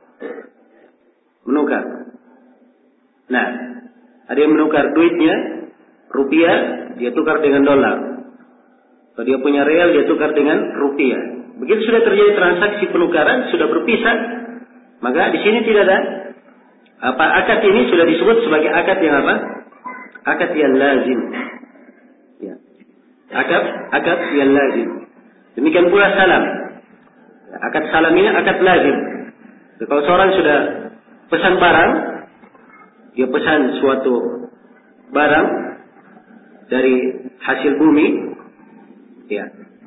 Menukar. Nah, ada yang menukar duitnya, rupiah, dia tukar dengan dolar. Kalau dia punya real, dia tukar dengan rupiah. Begitu sudah terjadi transaksi penukaran, sudah berpisah, maka di sini tidak ada apa akad ini sudah disebut sebagai akad yang apa? Akad yang lazim. Ya. Akad akad yang lazim. Demikian pula salam. Akad salam ini akad lazim. Jadi, kalau seorang sudah pesan barang, dia pesan suatu barang dari hasil bumi, ya,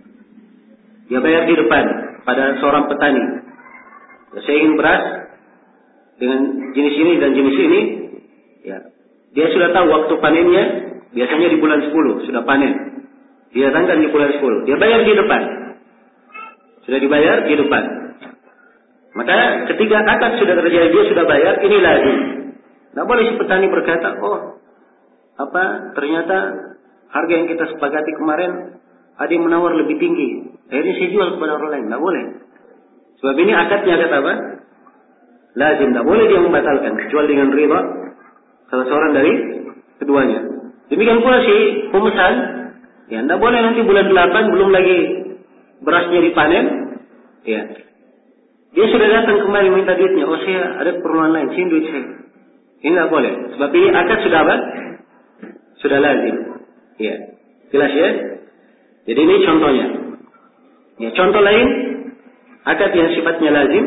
dia bayar di depan pada seorang petani. Saya ingin beras dengan jenis ini dan jenis ini, ya, dia sudah tahu waktu panennya, biasanya di bulan sepuluh sudah panen. Dia datangkan di bulan sepuluh, dia bayar di depan. Sudah dibayar di depan. Maka ketika akad sudah terjadi, dia sudah bayar, ini lazim. Tidak boleh si petani berkata, oh, apa ternyata harga yang kita sepakati kemarin ada yang menawar lebih tinggi, akhirnya saya jual kepada orang lain. Tidak boleh. Sebab ini akadnya akad apa? Lazim. Tidak boleh dia membatalkan kecuali dengan riba salah seorang dari keduanya. Demikian pula si pemesan, ya, tidak boleh nanti bulan delapan belum lagi berasnya dipanen, ya, dia sudah datang kembali minta duitnya. Oh, saya ada keperluan lain, sini duit saya. Ini tidak boleh. Sebab ini akad sudah apa? Sudah lazim. Ya, jelas ya. Jadi ini contohnya. Ya, contoh lain, akad yang sifatnya lazim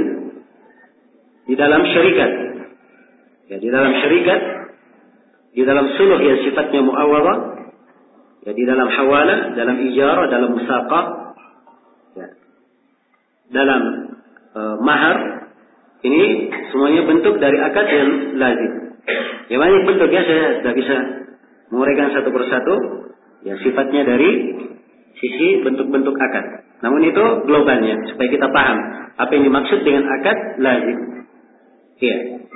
di dalam syarikat. Ya, di dalam syarikat, di dalam suluh yang sifatnya muawwadah, ya, di dalam hawalah, dalam ijarah, dalam musaqah, ya, dalam uh, mahar, ini semuanya bentuk dari akad yang lazim. Ya, banyak bentuknya, saya tidak bisa menguraikan satu persatu. Ya, sifatnya dari sisi bentuk-bentuk akad. Namun itu globalnya, supaya kita paham apa yang dimaksud dengan akad lazim. Iya.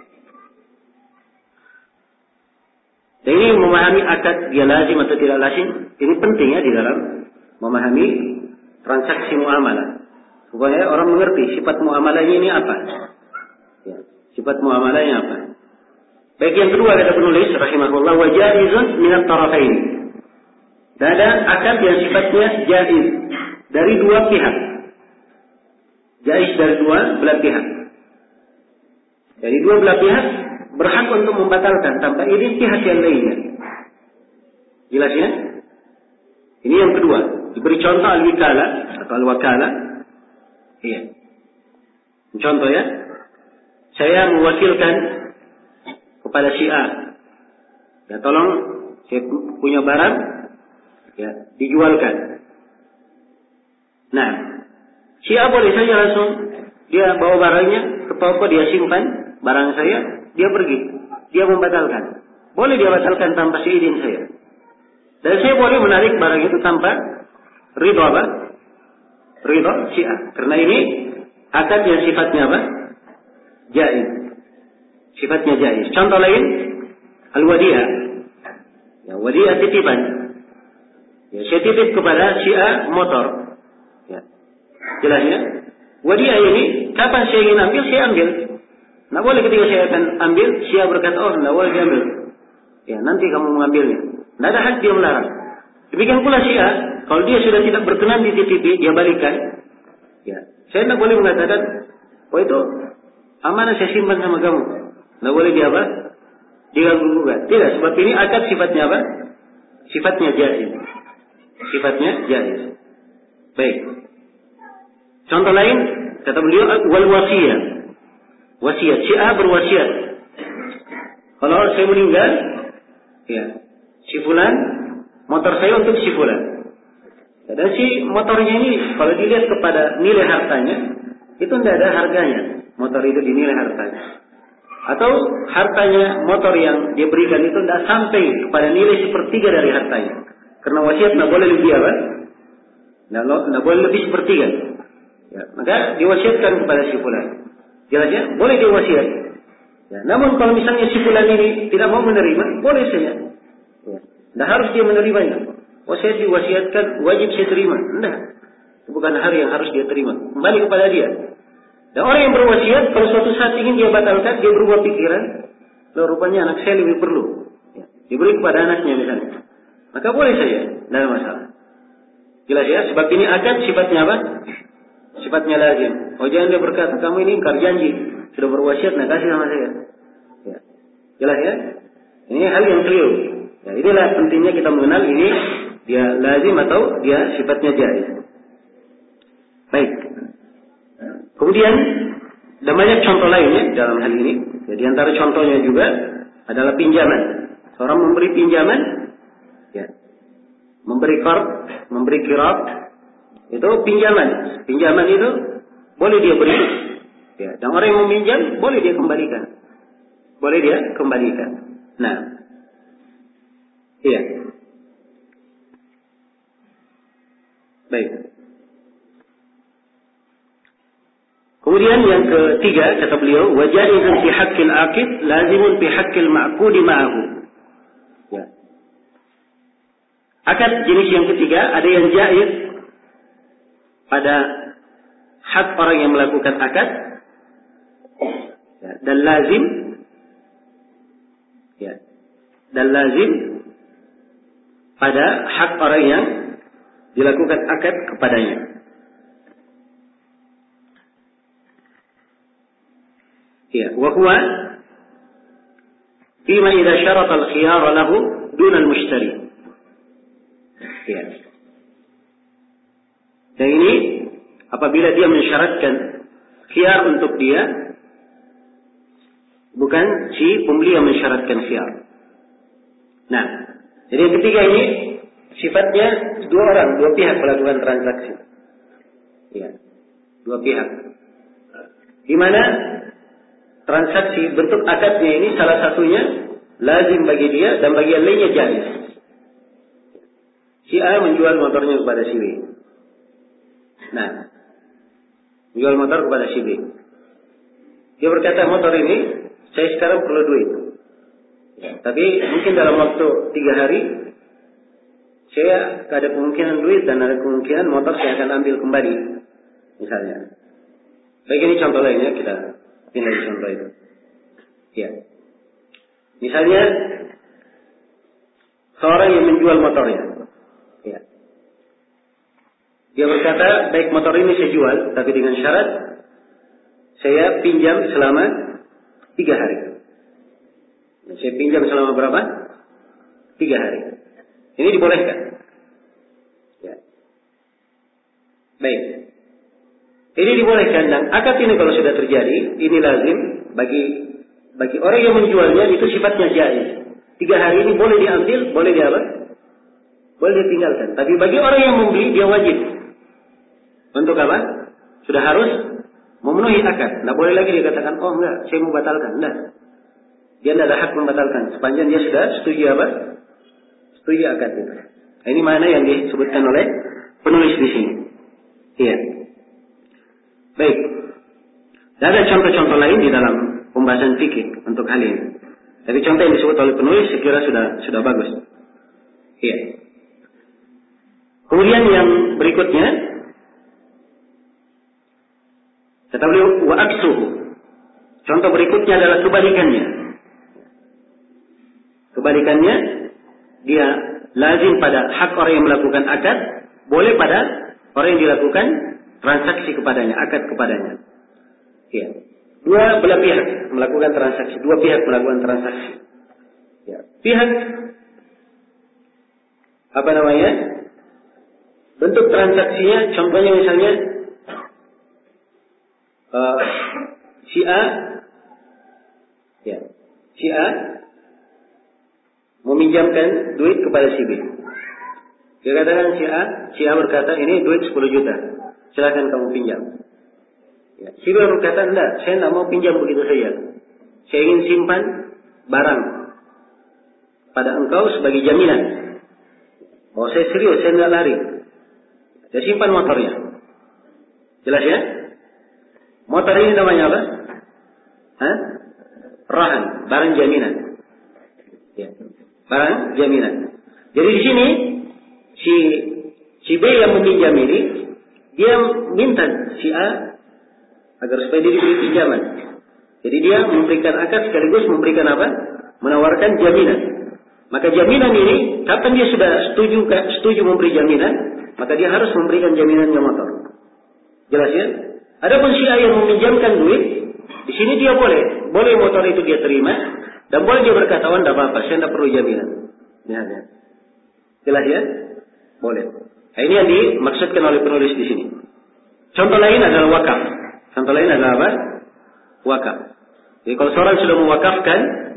Dan ini memahami akad dia lazim atau tidak lazim, ini penting ya di dalam memahami transaksi muamalah. Supaya orang mengerti sifat muamalahnya ini apa. Ya, sifat muamalahnya apa. Baik, yang kedua kata penulis rahimahullah, wa jaizun min at-tarafain. Dan ada akad yang sifatnya jaiz dari dua pihak. Jaiz dari dua belah pihak. Dari dua belah pihak berhak untuk membatalkan tanpa izin pihak yang lainnya. Jelas ya? Ini yang kedua. Diberi contoh al-wikalah atau al-wakalah. Iya. Contoh ya. Saya mewakilkan kepada si A. Ya, tolong saya punya barang, ya, dijualkan. Nah, si A boleh saja langsung dia bawa barangnya ke toko, dia simpan barang saya, dia pergi, dia membatalkan. Boleh dia batalkan tanpa seizin saya. Dan saya boleh menarik barang itu tanpa ridha apa? Ridha si A. Karena ini akad yang sifatnya apa? Jaiz. Sifatnya jaiz. Contoh lain, al-wadiyah. Ya, wadiyah titipan. Ya, saya titip kepada si A motor. Ya. Jelas ya? Wadiyah ini kapan saya ingin ambil, saya ambil. Nah, boleh ketika saya akan ambil, si A berkata, oh, nah boleh diambil. Ya, nanti kamu mengambilnya. Tidak ada hak dia melarang. Demikian pula si A, kalau dia sudah tidak berkenan dititipi, dia balikan. Ya, saya tidak boleh mengatakan, oh itu amanah saya simpan sama kamu. Tidak boleh dia apa? Diganggu gugat. Tidak, sebab ini akad sifatnya apa? Sifatnya jaiz. Sifatnya jaiz. Baik. Contoh lain, kata beliau, wal wasiyah. Wasiat. Si A berwasiat. Kalau saya meninggal, ya, si fulan, motor saya untuk si fulan. Dan si motornya ini, kalau dilihat kepada nilai hartanya, itu tidak ada harganya. Motor itu dinilai hartanya. Atau hartanya motor yang dia berikan itu tidak sampai kepada nilai sepertiga dari hartanya. Karena wasiat tidak boleh lebih apa? Tidak boleh lebih sepertiga. Ya, maka diwasiatkan kepada si fulan. Jelasnya boleh diwasiat. Ya, namun kalau misalnya si fulan ini tidak mau menerima, boleh saja. Ya. Tidak harus dia menerimanya. Wasiat diwasiatkan, wajib saya terima. Tidak. Itu bukan hal yang harus dia terima. Kembali kepada dia. Dan orang yang berwasiat, kalau suatu saat ingin dia batalkan, dia berubah pikiran. Loh, rupanya anak saya lebih perlu. Ya, diberi kepada anaknya misalnya. Maka boleh saja, tidak ada masalah. Jelas ya, sebab ini akad sifatnya apa? Sifatnya lazim. Oh, jangan dia berkata, kamu ini ingkar janji. Sudah berwasiat, nah kasih sama saya. Ya. Jelas ya? Ini hal yang keliru. Ya, inilah pentingnya kita mengenal ini dia lazim atau dia sifatnya jaiz. Baik. Kemudian ada banyak contoh lainnya dalam hal ini. Ya, di antara contohnya juga adalah pinjaman. Seorang memberi pinjaman, ya, memberi qard, memberi qirab, itu pinjaman. Pinjaman itu boleh dia beri. Ya, dan orang yang meminjam boleh dia kembalikan. Boleh dia kembalikan. Nah, iya. Baik. Kemudian yang ketiga kata beliau, wa jaizun fi haqqil aqid lazimun fi haqqil ma'qudi ma'ahu. Ya. Akad jenis yang ketiga ada yang jaiz pada hak orang yang melakukan akad, ya, dan lazim, ya, dan lazim pada hak orang yang dilakukan akad kepadanya. Ya, wa huwa fima idza syarata al-khiyara lahu duna al-mushtari. Ya. Dan ini apabila dia mensyaratkan khiyar untuk dia, bukan si pembeli yang mensyaratkan khiyar. Nah, jadi yang ketiga ini sifatnya dua orang, dua pihak melakukan transaksi. Ya, dua pihak. Di mana transaksi bentuk akadnya ini salah satunya lazim bagi dia dan bagi yang lainnya jaiz. Si A menjual motornya kepada si B. Nah, menjual motor kepada si B. Dia berkata, motor ini saya sekarang perlu duit. Ya, tapi mungkin dalam waktu tiga hari saya ada kemungkinan duit dan ada kemungkinan motor saya akan ambil kembali, misalnya. Baik, ini contoh lainnya, kita pindah ke contoh itu. Ya, misalnya seorang yang menjual motornya. Ya. Dia berkata, baik, motor ini saya jual, tapi dengan syarat saya pinjam selama tiga hari. Saya pinjam selama berapa? Tiga hari. Ini dibolehkan. Ya. Baik. Ini dibolehkan, dan akad ini kalau sudah terjadi, ini lazim bagi bagi orang yang menjualnya, itu sifatnya jaiz. Tiga hari ini boleh diambil, boleh dia apa? Boleh ditinggalkan. Tapi bagi orang yang membeli, dia wajib. Untuk apa? Sudah harus memenuhi akad. Tidak boleh lagi dia katakan, oh enggak, saya mau batalkan. Tidak. Dia tidak ada hak membatalkan. Sepanjang dia sudah setuju apa? Setuju akad itu. Nah, ini mana yang disebutkan oleh penulis di sini. Iya. Baik. Dan ada contoh-contoh lain di dalam pembahasan fikih untuk hal ini. Tapi contoh yang disebut oleh penulis saya kira sudah sudah bagus. Iya. Kemudian yang berikutnya, kata beliau, wa aksuhu. Contoh berikutnya adalah kebalikannya. Kebalikannya, dia lazim pada hak orang yang melakukan akad, boleh pada orang yang dilakukan transaksi kepadanya, akad kepadanya. Ya. Dua belah pihak melakukan transaksi, dua pihak melakukan transaksi. Ya. Pihak apa namanya? Bentuk transaksinya, contohnya misalnya uh, si A, ya, si A meminjamkan duit kepada si B. Dia katakan si A, si A berkata, ini duit sepuluh juta, silakan kamu pinjam. Ya, si B berkata, enggak, saya tidak mau pinjam begitu saja. Saya ingin simpan barang pada engkau sebagai jaminan. Oh, saya serius, saya tidak lari. Dia simpan motornya. Jelas ya? Motor ini namanya apa? Hah? Rahan, barang jaminan. Ya. Barang jaminan. Jadi di sini si si B yang meminjam ini dia minta si A agar supaya dia diberi pinjaman. Jadi dia memberikan akad sekaligus memberikan apa? Menawarkan jaminan. Maka jaminan ini kapan dia sudah setuju setuju memberi jaminan, maka dia harus memberikan jaminannya motor. Jelas ya? Adapun si A yang meminjamkan duit, di sini dia boleh, boleh motor itu dia terima dan boleh dia berkata, "Oh, enggak apa-apa, saya enggak perlu jaminan." Lihatnya. Jelas ya? Boleh. Nah, ini yang dimaksudkan oleh penulis di sini. Contoh lain adalah wakaf. Contoh lain adalah apa? Wakaf. Jadi kalau seorang sudah mewakafkan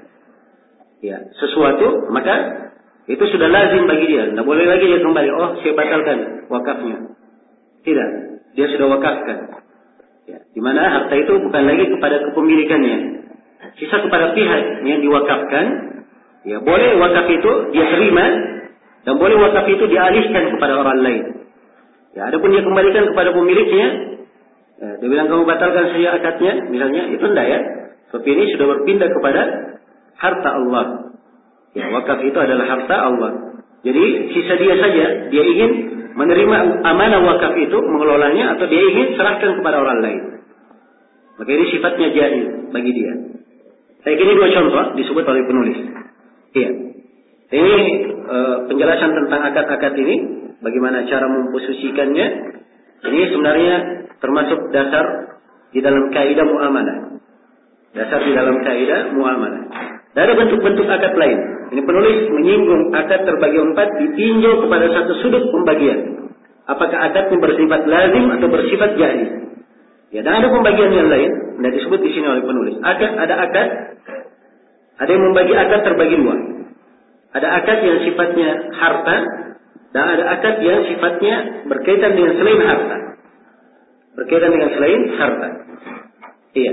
ya sesuatu, maka itu sudah lazim bagi dia. Tidak boleh lagi dia kembali. Oh, saya batalkan wakafnya. Tidak. Dia sudah wakafkan. Ya, di mana harta itu bukan lagi kepada kepemilikannya. Sisa kepada pihak yang diwakafkan. Ya, boleh wakaf itu dia terima dan boleh wakaf itu dialihkan kepada orang lain. Ya, adapun dia kembalikan kepada pemiliknya, ya, dia bilang kamu batalkan saja akadnya, misalnya, itu enggak ya. Sebab ini sudah berpindah kepada harta Allah. Ya, wakaf itu adalah harta Allah. Jadi sisa dia saja, dia ingin menerima amanah wakaf itu, mengelolanya, atau dia ingin serahkan kepada orang lain. Maka ini sifatnya jaiz bagi dia. Saya kira dua contoh disebut oleh penulis. Iya. Ini e, penjelasan tentang akad-akad ini, bagaimana cara memposisikannya. Ini sebenarnya termasuk dasar di dalam kaidah muamalah. Dasar di dalam kaidah muamalah. Dan ada bentuk-bentuk akad lain. Ini penulis menyinggung akad terbagi empat ditinjau kepada satu sudut pembagian. Apakah akadnya bersifat lazim atau bersifat jaiz? Ya, dan ada pembagian yang lain, tidak disebut di sini oleh penulis. Akad, ada akad, ada yang membagi akad terbagi dua. Ada akad yang sifatnya harta, dan ada akad yang sifatnya berkaitan dengan selain harta. Berkaitan dengan selain harta. Iya.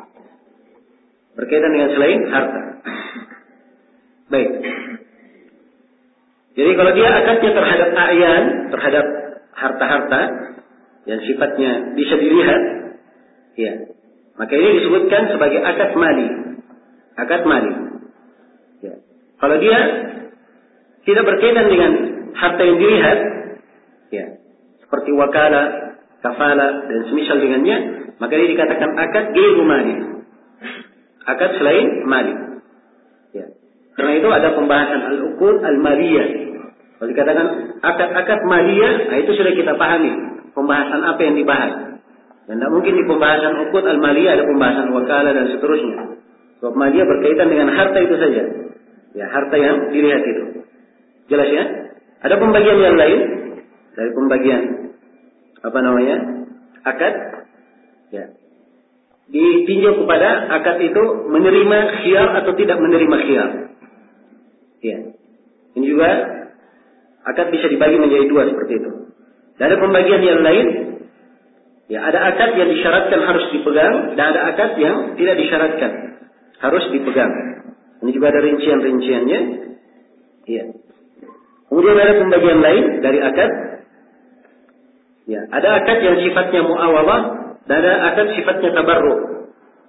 Berkaitan dengan selain harta. Baik. Jadi kalau dia akadnya terhadap a'yan, terhadap harta-harta yang sifatnya bisa dilihat, ya, maka ini disebutkan sebagai akad mali. Akad mali. Ya. Kalau dia tidak berkaitan dengan harta yang dilihat, ya, seperti wakala, kafala dan semisal dengannya, maka ini dikatakan akad ghairu mali. Akad selain mali. Ya. Karena itu ada pembahasan al-uqud al-maliyah. Kalau dikatakan akad-akad maliyah, nah itu sudah kita pahami pembahasan apa yang dibahas. Dan tidak mungkin di pembahasan uqud al-maliyah ada pembahasan wakala dan seterusnya. Sebab maliyah berkaitan dengan harta itu saja. Ya, harta yang dilihat itu. Jelas ya? Ada pembagian yang lain dari pembagian apa namanya? Akad. Ya. Ditinjau kepada akad itu menerima khiyar atau tidak menerima khiyar. Ya. Ini juga akad bisa dibagi menjadi dua seperti itu. Dan ada pembagian yang lain. Ya, ada akad yang disyaratkan harus dipegang dan ada akad yang tidak disyaratkan harus dipegang. Ini juga ada rincian-rinciannya. Ya. Kemudian ada pembagian lain dari akad. Ya, ada akad yang sifatnya mu'awadah dan ada akad sifatnya tabarruk.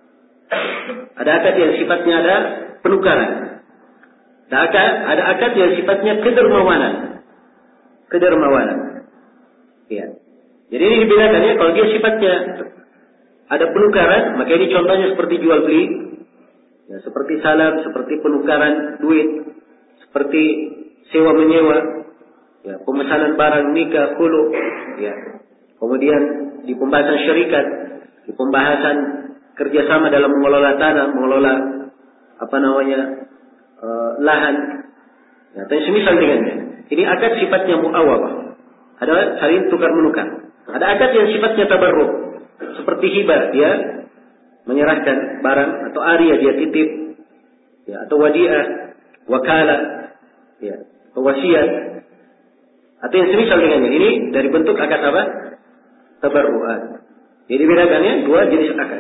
Ada akad yang sifatnya ada penukaran. Ada akad, ada akad yang sifatnya kedermawanan. Kedermawanan. Ya. Jadi ini dibedakan ya, kalau dia sifatnya ada penukaran, maka ini contohnya seperti jual beli, ya, seperti salam, seperti penukaran duit, seperti sewa menyewa, ya, pemesanan barang nikah, khulu, ya. Kemudian di pembahasan syarikat, di pembahasan kerjasama dalam mengelola tanah, mengelola apa namanya uh, lahan, ya, dan semisal dengannya. Ini akad sifatnya mu'awabah, ada saling tukar menukar. Ada akad yang sifatnya tabarruk, seperti hibah, dia menyerahkan barang atau ariyah dia titip, ya, atau wadiah, wakala, ya, atau wasiat, atau yang semisal dengannya. Ini dari bentuk akad apa? Tabarru'at. Jadi bedakannya dua jenis akad.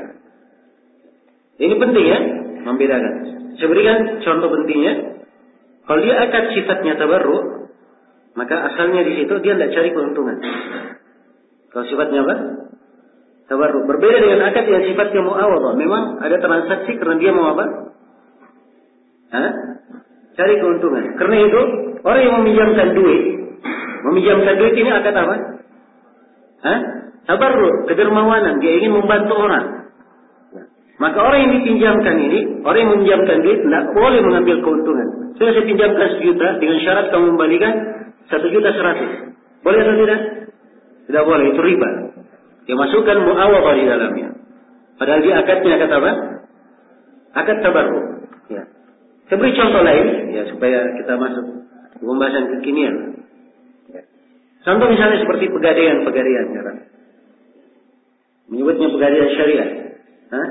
Ini penting ya, membedakan. Saya berikan contoh pentingnya. Kalau dia akad sifatnya tabarru', maka asalnya di situ dia tidak cari keuntungan. Kalau sifatnya apa? Tabarru'. Berbeda dengan akad yang sifatnya mu'awadhah. Memang ada transaksi karena dia mau apa? Hah? Cari keuntungan. Karena itu Orang yang meminjamkan duit, meminjamkan duit ini akad apa? Hah? Tabarruk, kedermawanan, dia ingin membantu orang. Maka orang yang dipinjamkan ini, orang yang meminjamkan duit tidak boleh mengambil keuntungan. Sudah saya pinjamkan sejuta dengan syarat kamu membalikan satu juta seratus. Boleh atau tidak? Tidak boleh, itu riba. Dia masukkan mu'awadhah di dalamnya. Padahal dia akadnya akad apa? Akad tabarruk. Ya. Saya beri contoh lain, ya supaya kita masuk ke pembahasan kekinian. Ya. Contoh misalnya seperti pegadaian-pegadaian, ya. Menyebutnya pegadaian syariah. Hah?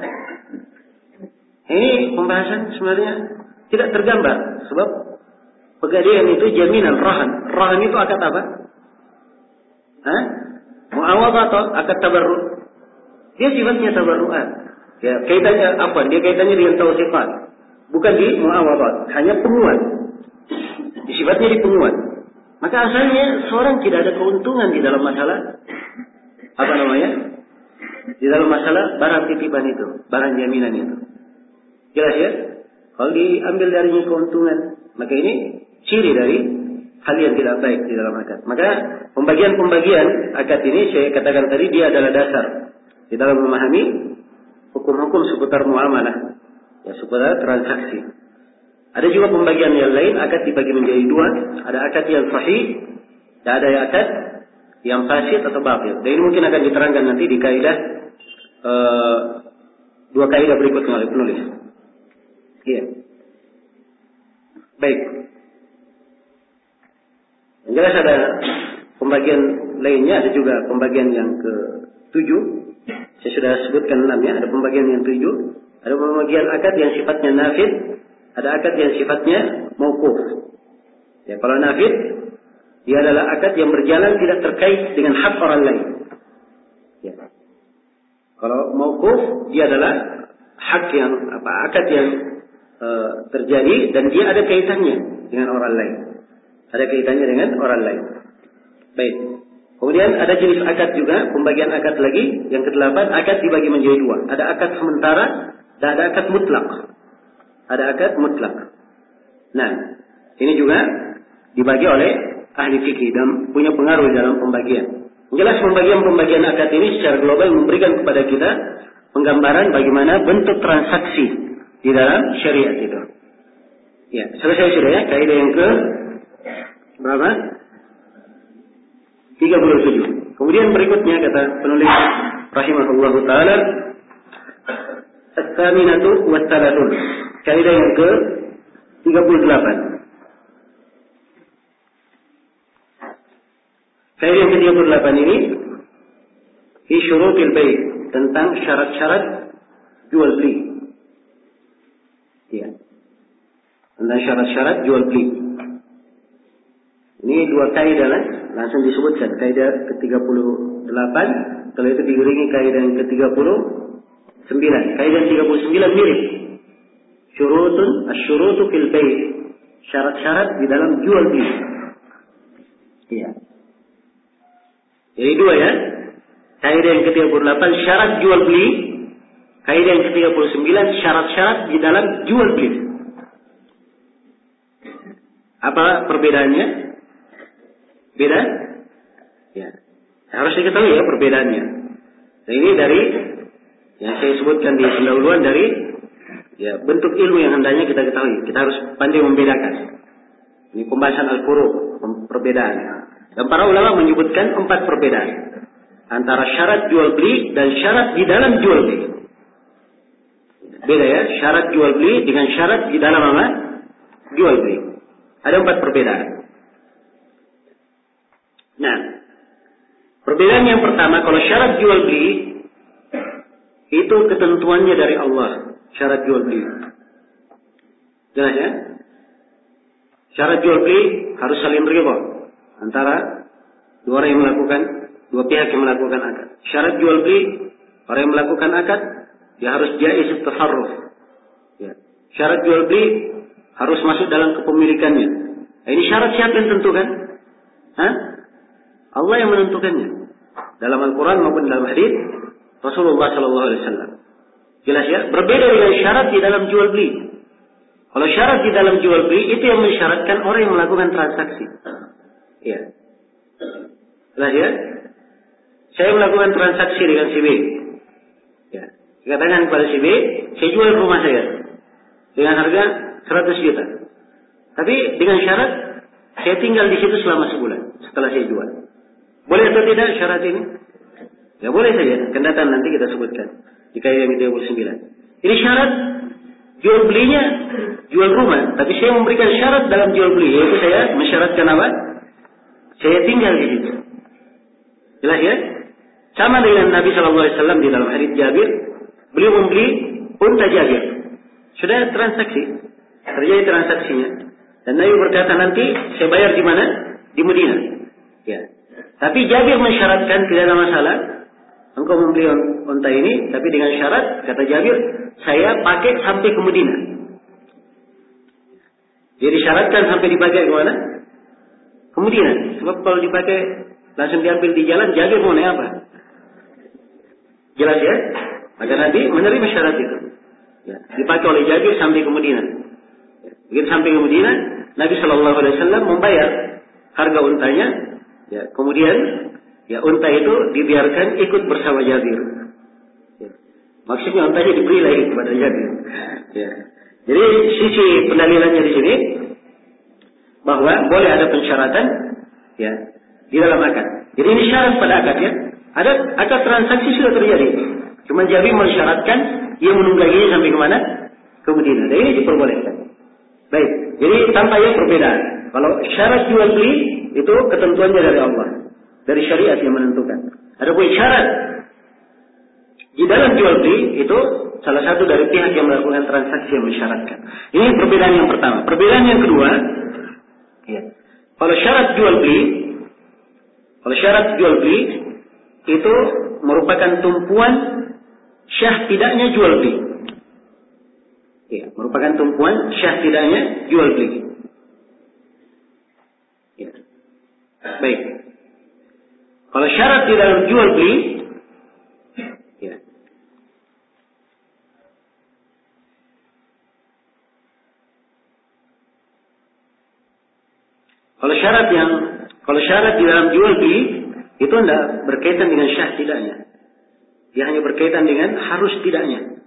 Ini pembahasan sebenarnya tidak tergambar, sebab pegadaian itu jaminan rahan. Rahan itu akad apa? Hah? Mu'awadhah atau akad tabarruk? Dia sifatnya tabarru'at. Ya, kaitannya apa? Dia kaitannya dengan tawsiqat. Bukan di mu'awadhah, hanya penguat. Sifatnya di penguat. Maka asalnya seorang tidak ada keuntungan di dalam masalah apa namanya? Di dalam masalah barang titipan itu, barang jaminan itu. Jelas ya? Kalau diambil darinya keuntungan, maka ini ciri dari hal yang tidak baik di dalam akad. Maka pembagian-pembagian akad ini saya katakan tadi dia adalah dasar di dalam memahami hukum-hukum seputar muamalah, ya seputar transaksi. Ada juga pembagian yang lain, akad dibagi menjadi dua. Ada akad yang sahih, dan ada akad yang fasid atau batil. Dan ini mungkin akan diterangkan nanti di kaidah uh, dua kaidah berikutnya oleh penulis. Iya. Baik. Yang jelas ada pembagian lainnya, ada juga pembagian yang ke tujuh. Saya sudah sebutkan enamnya. Ada pembagian yang tujuh. Ada pembagian akad yang sifatnya nafid. Ada akad yang sifatnya mauquf. Ya, kalau nafid, dia adalah akad yang berjalan tidak terkait dengan hak orang lain. Ya. Kalau mauquf, dia adalah hak yang apa? Akad yang uh, terjadi dan dia ada kaitannya dengan orang lain. Ada kaitannya dengan orang lain. Baik. Kemudian ada jenis akad juga, pembagian akad lagi. Yang kedelapan, akad dibagi menjadi dua. Ada akad sementara dan ada akad mutlak. Ada akad mutlak. Nah, ini juga dibagi oleh ahli fikih dan punya pengaruh dalam pembagian. Jelas pembagian-pembagian akad ini secara global memberikan kepada kita penggambaran bagaimana bentuk transaksi di dalam syariat itu. Ya, selesai sudah ya, kaidah yang ke berapa? tiga puluh tujuh. Kemudian berikutnya kata penulis rahimahullahu taala, as-saminatu was-salatun. Kaidah yang ke tiga puluh delapan. Kaidah yang ke tiga puluh delapan ini fi syurutil bai', tentang syarat-syarat jual beli. Ya. Tentang syarat-syarat jual beli. Ini dua kaidah lah, langsung disebutkan. Kaidah ke tiga puluh delapan, setelah itu diiringi kaidah yang ke tiga puluh sembilan. Kaidah tiga puluh sembilan mirip. Syurutun, asyurutu fil bai'. Syarat-syarat di dalam jual beli. Iya. Jadi dua ya. Kaidah yang ke tiga puluh delapan syarat jual beli. Kaidah yang ke tiga puluh sembilan syarat-syarat di dalam jual beli. Apa perbedaannya? Beda? Ya. Harus diketahui ya perbedaannya. Nah, ini dari yang saya sebutkan di pendahuluan dari ya bentuk ilmu yang hendaknya kita ketahui. Kita harus pandai membedakan. Ini pembahasan al-furu', perbedaan. Dan para ulama menyebutkan empat perbedaan antara syarat jual beli dan syarat di dalam jual beli. Beda ya, syarat jual beli dengan syarat di dalam apa? Jual beli. Ada empat perbedaan. Nah, perbedaan yang pertama, kalau syarat jual beli itu ketentuannya dari Allah, syarat jual beli. Jelas ya? Syarat jual beli harus saling ridha antara dua orang yang melakukan, dua pihak yang melakukan akad. Syarat jual beli, orang yang melakukan akad dia harus jaiz tasarruf. Ya. Syarat jual beli harus masuk dalam kepemilikannya. Nah, ini syarat siapa yang tentukan? Hah? Allah yang menentukannya. Dalam Al-Quran maupun dalam hadis Rasulullah Sallallahu Alaihi Wasallam. Jelas ya? Berbeda dengan syarat di dalam jual beli. Kalau syarat di dalam jual beli itu yang mensyaratkan orang yang melakukan transaksi. Iya. Jelas ya? Saya melakukan transaksi dengan si B. Ya. Dikatakan kepada si B, saya jual rumah saya dengan harga seratus juta. Tapi dengan syarat saya tinggal di situ selama sebulan setelah saya jual. Boleh atau tidak syarat ini? Ya boleh saja. Kendatan nanti kita sebutkan di kaidah yang tiga puluh sembilan. Ini syarat jual belinya jual rumah, tapi saya memberikan syarat dalam jual beli, yaitu saya mensyaratkan apa? Saya tinggal di situ. Jelas ya? Sama dengan Nabi Shallallahu Alaihi Wasallam di dalam hadits Jabir, beliau membeli unta Jabir. Sudah transaksi, terjadi transaksinya. Dan Nabi berkata nanti saya bayar di mana? Di Madinah. Ya. Tapi Jabir mensyaratkan tidak ada masalah. Engkau membeli unta ini, tapi dengan syarat, kata Jabir, saya pakai sampai ke Madinah. Jadi syaratkan sampai dipakai ke mana? Ke Madinah. Sebab kalau dipakai langsung diambil di jalan, Jabir mau naik apa? Jelas ya? Maka Nabi menerima syarat itu. Ya. Dipakai oleh Jabir sampai ke Madinah. Begitu sampai ke Madinah, Nabi Shallallahu Alaihi Wasallam membayar harga untanya. Ya. Kemudian, ya unta itu dibiarkan ikut bersama Jabir. Ya. Maksudnya untanya diberi lagi kepada Jabir. Ya. Jadi sisi pendalilannya di sini bahwa boleh ada pensyaratan, ya, di dalam akad. Jadi ini syarat pada akad ya. Ada akad transaksi sudah terjadi. Cuma Jabir mensyaratkan ia menungganginya sampai ke mana? Ke Madinah. Dan ini diperbolehkan. Baik. Jadi tampaknya perbedaan. Kalau syarat jual beli itu ketentuannya dari Allah, dari syariat yang menentukan. Adapun syarat di dalam jual beli itu salah satu dari pihak yang melakukan transaksi yang mensyaratkan. Ini perbedaan yang pertama. Perbedaan yang kedua, ya. Kalau syarat jual beli, kalau syarat jual beli itu merupakan tumpuan syah tidaknya jual beli. Ya, merupakan tumpuan syah tidaknya jual beli. Ya. Baik. Kalau syarat di dalam jual beli, ya. Kalau syarat yang, kalau syarat di dalam jual beli itu tidak berkaitan dengan syah tidaknya. Dia hanya berkaitan dengan harus tidaknya.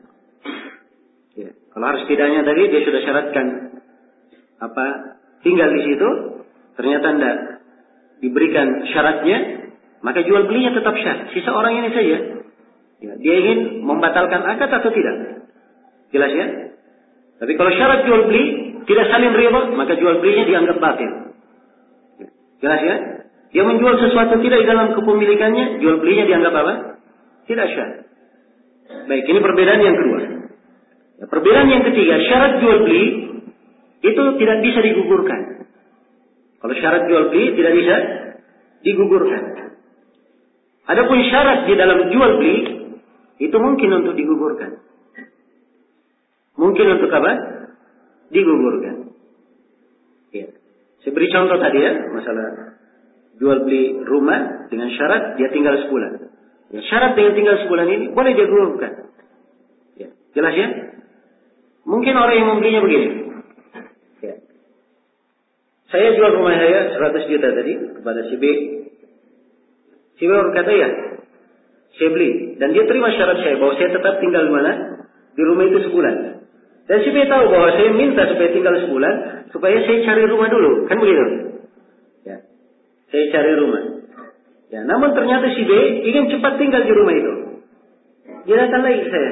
Ya. Kalau harus tidaknya tadi dia sudah syaratkan apa tinggal di situ, ternyata tidak diberikan syaratnya, maka jual belinya tetap syah. Sisa orang ini saja. Ya. Dia ingin membatalkan akad atau tidak? Jelas ya? Tapi kalau syarat jual beli tidak saling riba, maka jual belinya dianggap batil. Ya. Jelas ya? Dia menjual sesuatu tidak di dalam kepemilikannya, jual belinya dianggap apa? Tidak syah. Baik, ini perbedaan yang kedua. Ya, perbedaan yang ketiga, syarat jual beli itu tidak bisa digugurkan. Kalau syarat jual beli tidak bisa digugurkan. Adapun syarat di dalam jual beli itu mungkin untuk digugurkan. Mungkin untuk apa? Digugurkan. Ya. Saya beri contoh tadi ya, masalah jual beli rumah dengan syarat dia tinggal sebulan. Ya, syarat dengan tinggal sebulan ini boleh dia gugurkan. Ya, jelas ya? Mungkin orang yang membelinya begini. Ya. Saya jual rumah saya seratus juta tadi kepada si B. Si B berkata ya, saya beli. Dan dia terima syarat saya bahwa saya tetap tinggal di mana? Di rumah itu sebulan. Dan si B tahu bahwa saya minta supaya tinggal sebulan, supaya saya cari rumah dulu. Kan begitu? Ya. Saya cari rumah. Ya, namun ternyata si B ingin cepat tinggal di rumah itu. Dia datang lagi ke saya.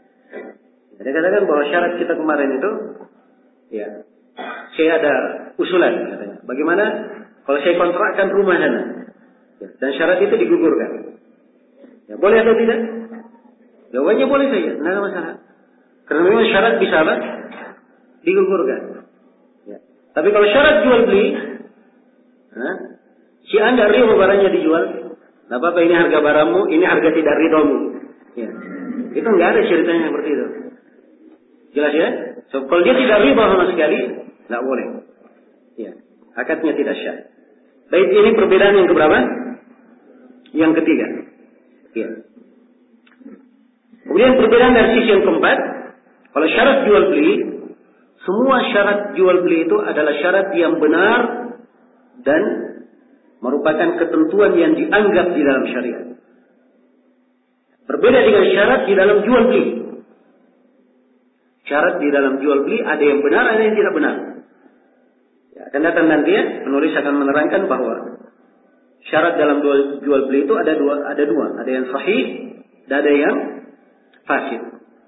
Dia katakan bahwa syarat kita kemarin itu, ya, saya ada usulan katanya. Bagaimana kalau saya kontrakkan rumah sana? Ya, dan syarat itu digugurkan. Ya, boleh atau tidak? Jawabannya boleh saja, tidak ada masalah. Karena memang syarat bisa apa? Digugurkan. Ya. Tapi kalau syarat jual beli, nah, si anda riba barangnya dijual, tidak apa-apa ini harga barangmu, ini harga tidak ridomu. Ya. Itu nggak ada ceritanya seperti itu. Jelas ya? So, kalau dia tidak riba sama sekali, tidak boleh. Ya. Akadnya tidak syah. Baik, ini perbedaan yang keberapa? Yang ketiga. Ya. Kemudian perbedaan dari sisi yang keempat, kalau syarat jual beli semua syarat jual beli itu adalah syarat yang benar dan merupakan ketentuan yang dianggap di dalam syariat. Berbeda dengan syarat di dalam jual beli. Syarat di dalam jual beli ada yang benar, ada yang tidak benar. Ya, akan datang nanti ya, penulis akan menerangkan bahwa syarat dalam jual beli itu ada dua, ada dua, ada yang sahih dan ada yang fasid.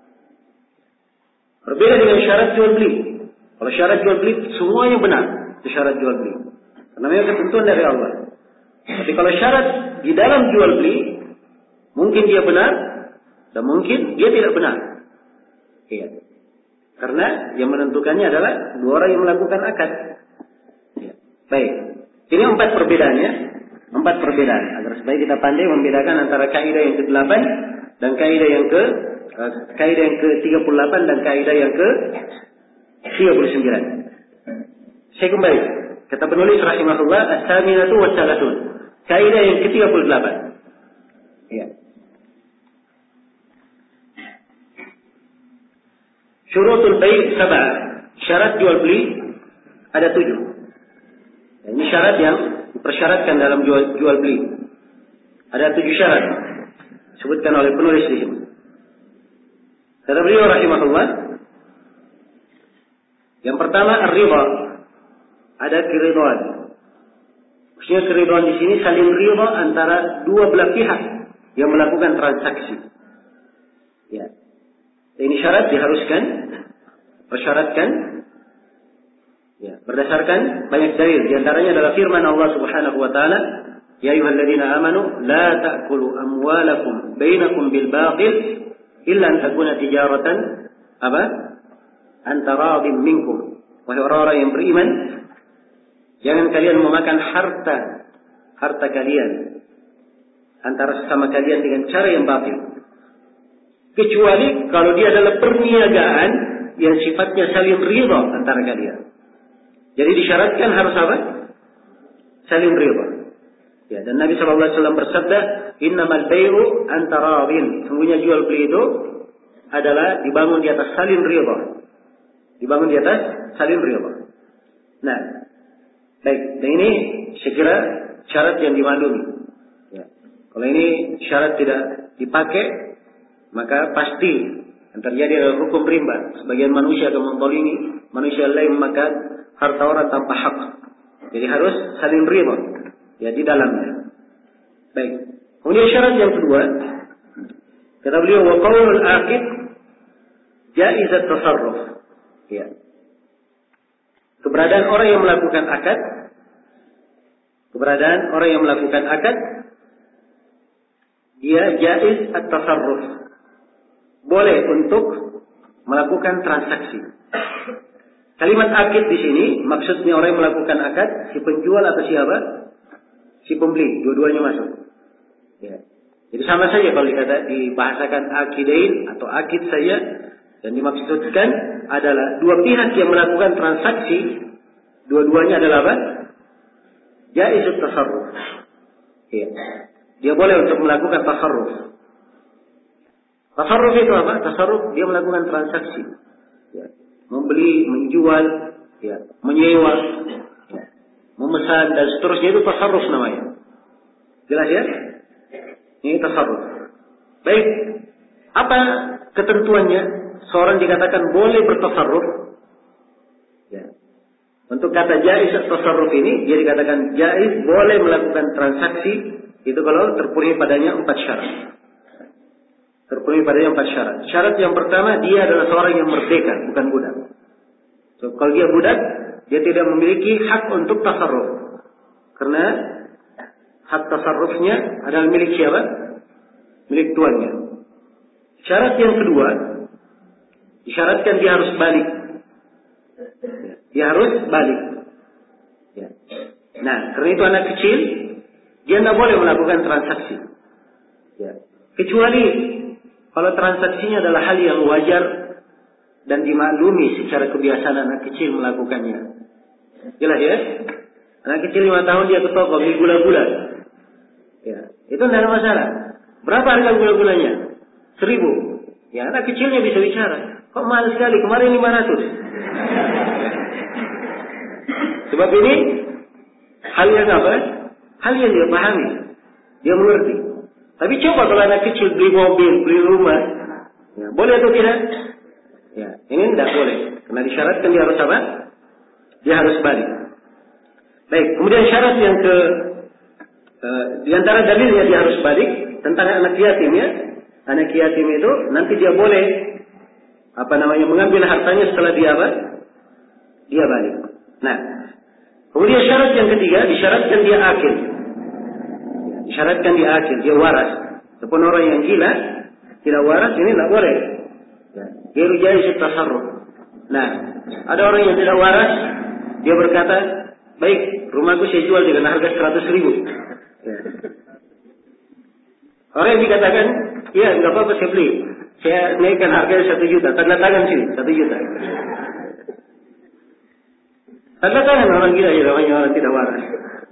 Berbeda dengan syarat jual beli. Kalau syarat jual beli semuanya benar, itu syarat jual beli. Namanya ketentuan dari Allah. Tapi kalau syarat di dalam jual beli, mungkin dia benar dan mungkin dia tidak benar. Iya. Karena yang menentukannya adalah dua orang yang melakukan akad. Ya. Baik. Ini empat perbedaannya. Empat perbedaan. Agar supaya kita pandai membedakan antara kaidah yang ke delapan dan kaidah yang ke uh, kaidah yang ke tiga puluh delapan dan kaidah yang ke tiga puluh sembilan. Saya kembali. Kata penulis rahimahullah, as-saminatu was-salatun. Kaidah yang ke tiga puluh delapan. Ya. Syurutul bai' sab'ah. Syarat jual beli ada tujuh. Ini syarat yang dipersyaratkan dalam jual, jual beli. Ada tujuh syarat. Sebutkan oleh penulis di sini. Kata beliau rahimahullah. Yang pertama ar-ridha. Ada keridhaan. Maksudnya keridhaan di sini saling ridha antara dua belah pihak yang melakukan transaksi. Ya. Ini syarat diharuskan, persyaratkan, ya, berdasarkan banyak dalil. Di antaranya adalah firman Allah Subhanahu Wa Taala, Ya ayyuhalladzina amanu, la ta'kulu amwalakum bainakum bil batil, illa an takuna tijaratan apa? Antara radin minkum. Wahai orang-orang yang beriman, jangan kalian memakan harta harta kalian antara sesama kalian dengan cara yang batil. Kecuali kalau dia adalah perniagaan yang sifatnya saling ridha antara kalian. Jadi disyaratkan harus apa? Saling ridha. Ya, dan Nabi shallallahu alaihi wasallam bersabda, "Innamal bai'u antara radin." Sungguhnya jual beli itu adalah dibangun di atas saling ridha. Dibangun di atas saling ridha. Nah, baik. Dan ini saya kira syarat yang dimaklumi. Ya. Kalau ini syarat tidak dipakai, maka pasti yang terjadi adalah hukum rimba. Sebagian manusia akan menzalimi manusia lain memakan harta orang tanpa hak. Jadi harus saling ridha ya di dalamnya. Baik. Kemudian syarat yang kedua, kata beliau, wa qaulul aqid jaizat tasarruf. Ya. Keberadaan orang yang melakukan akad, keberadaan orang yang melakukan akad, dia jaiz at-tasarruf. Boleh untuk melakukan transaksi. Kalimat akid di sini maksudnya orang yang melakukan akad, si penjual atau siapa? Si pembeli, dua-duanya masuk. Ya. Jadi sama saja kalau dikata dibahasakan akidain atau akid saja, dan dimaksudkan adalah dua pihak yang melakukan transaksi, dua-duanya adalah apa? Jaizut tasarruf. Ya. Dia boleh untuk melakukan tasarruf. Tasarruf itu apa? Tasarruf dia melakukan transaksi, ya. Membeli, menjual, ya. Menyewa, ya. Memesan dan seterusnya, itu tasarruf namanya. Jelas ya? Ini tasarruf. Baik. Apa ketentuannya? Seorang dikatakan boleh bertasarruf. Ya. Untuk kata jaiz tasarruf ini, dia dikatakan jaiz boleh melakukan transaksi itu kalau terpenuhi padanya empat syarat. Terpenuhi padanya empat syarat. Syarat yang pertama, dia adalah seorang yang merdeka, bukan budak. So, kalau dia budak, dia tidak memiliki hak untuk tasarruf. Karena hak tasarrufnya adalah milik siapa? Milik tuannya. Syarat yang kedua, disyaratkan dia harus balik. Dia harus balik. Ya. Nah, karena itu anak kecil, dia tidak boleh melakukan transaksi. Ya. Kecuali kalau transaksinya adalah hal yang wajar dan dimaklumi secara kebiasaan anak kecil melakukannya. Jelas ya? Anak kecil lima tahun dia ke toko beli gula-gula. Ya, itu tidak ada masalah. Berapa harga gula-gulanya? Seribu. Ya, anak kecilnya bisa bicara. Kok mahal sekali? Kemarin lima ratus. Sebab ini hal yang apa? Hal yang dia pahami. Dia mengerti. Tapi coba kalau anak kecil beli mobil, beli rumah. Ya, boleh atau tidak? Ya, ini tidak boleh. Karena disyaratkan dia harus apa? Dia harus balik. Baik, kemudian syarat yang ke uh, di antara dalilnya dia harus balik tentang anak yatim ya. Anak yatim itu nanti dia boleh apa namanya mengambil hartanya setelah dia apa? Dia balik. Nah, kemudian syarat yang ketiga disyaratkan dia akil. Disyaratkan dia akil, dia waras. Ataupun orang yang gila tidak waras ini tidak boleh. Gairu jaiz tasarruf. Nah, ada orang yang tidak waras, dia berkata, baik, rumahku saya jual dengan harga seratus ribu. Ya. Orang yang dikatakan, ya nggak apa-apa saya beli, saya naikkan harganya satu juta, tanda tangan sini satu juta. Tanda tangan orang gila ya, namanya orang tidak waras.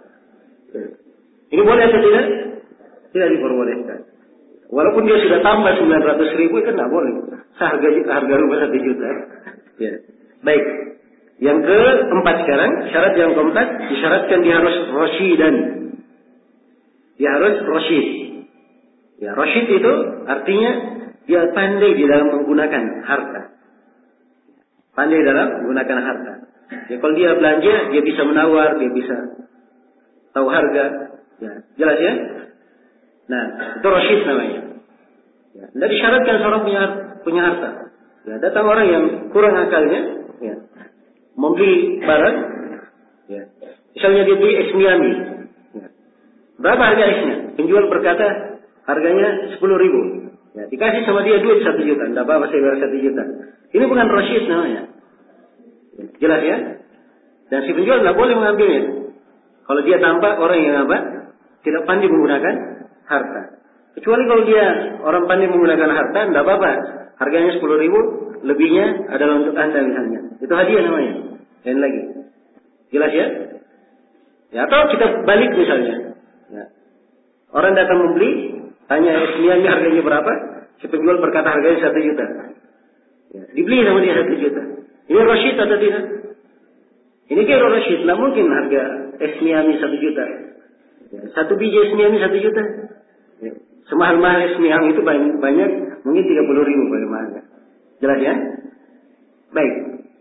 Ini boleh atau tidak? Tidak diperbolehkan. Walaupun dia sudah tambah sembilan ratus ribu, itu tidak boleh. Seharga harga rumah satu juta. Ya. Baik. Yang keempat sekarang, syarat yang keempat, disyaratkan dia harus rasyidan. Dia harus rasyid. Ya, rasyid itu artinya dia pandai di dalam menggunakan harta. Pandai dalam menggunakan harta. Ya, kalau dia belanja, dia bisa menawar, dia bisa tahu harga. Ya, jelas ya? Nah, itu rasyid namanya. Ya, tidak disyaratkan seorang punya punya harta. Ya, datang orang yang kurang akalnya, ya, membeli barang, ya, misalnya dia beli es Miami. Ya. Berapa harga esnya? Penjual berkata harganya sepuluh ribu. Ya, dikasih sama dia duit satu juta. Tidak apa-apa saya bayar satu juta. Ini bukan rasyid namanya. Ya, jelas ya? Dan si penjual tidak boleh mengambilnya. Kalau dia tampak orang yang apa? Tidak pandai menggunakan harta. Kecuali kalau dia orang pandai menggunakan harta, tidak apa-apa. Harganya sepuluh ribu, lebihnya adalah untuk anda misalnya. Itu hadiah namanya. Lain lagi. Jelas ya? Ya, atau kita balik misalnya. Ya. Orang datang membeli, tanya esmianya harganya berapa? Si penjual berkata harganya satu juta. Ya. Dibeli sama dia satu juta. Ini rasyid atau tidak? Ini kira rasyid. Tidak mungkin harga esmiami satu juta. Ya. Satu biji esmiami satu juta. Ya. Semahal-mahal esmiami itu banyak, banyak mungkin tiga puluh ribu bagaimana. Jelas ya? Baik.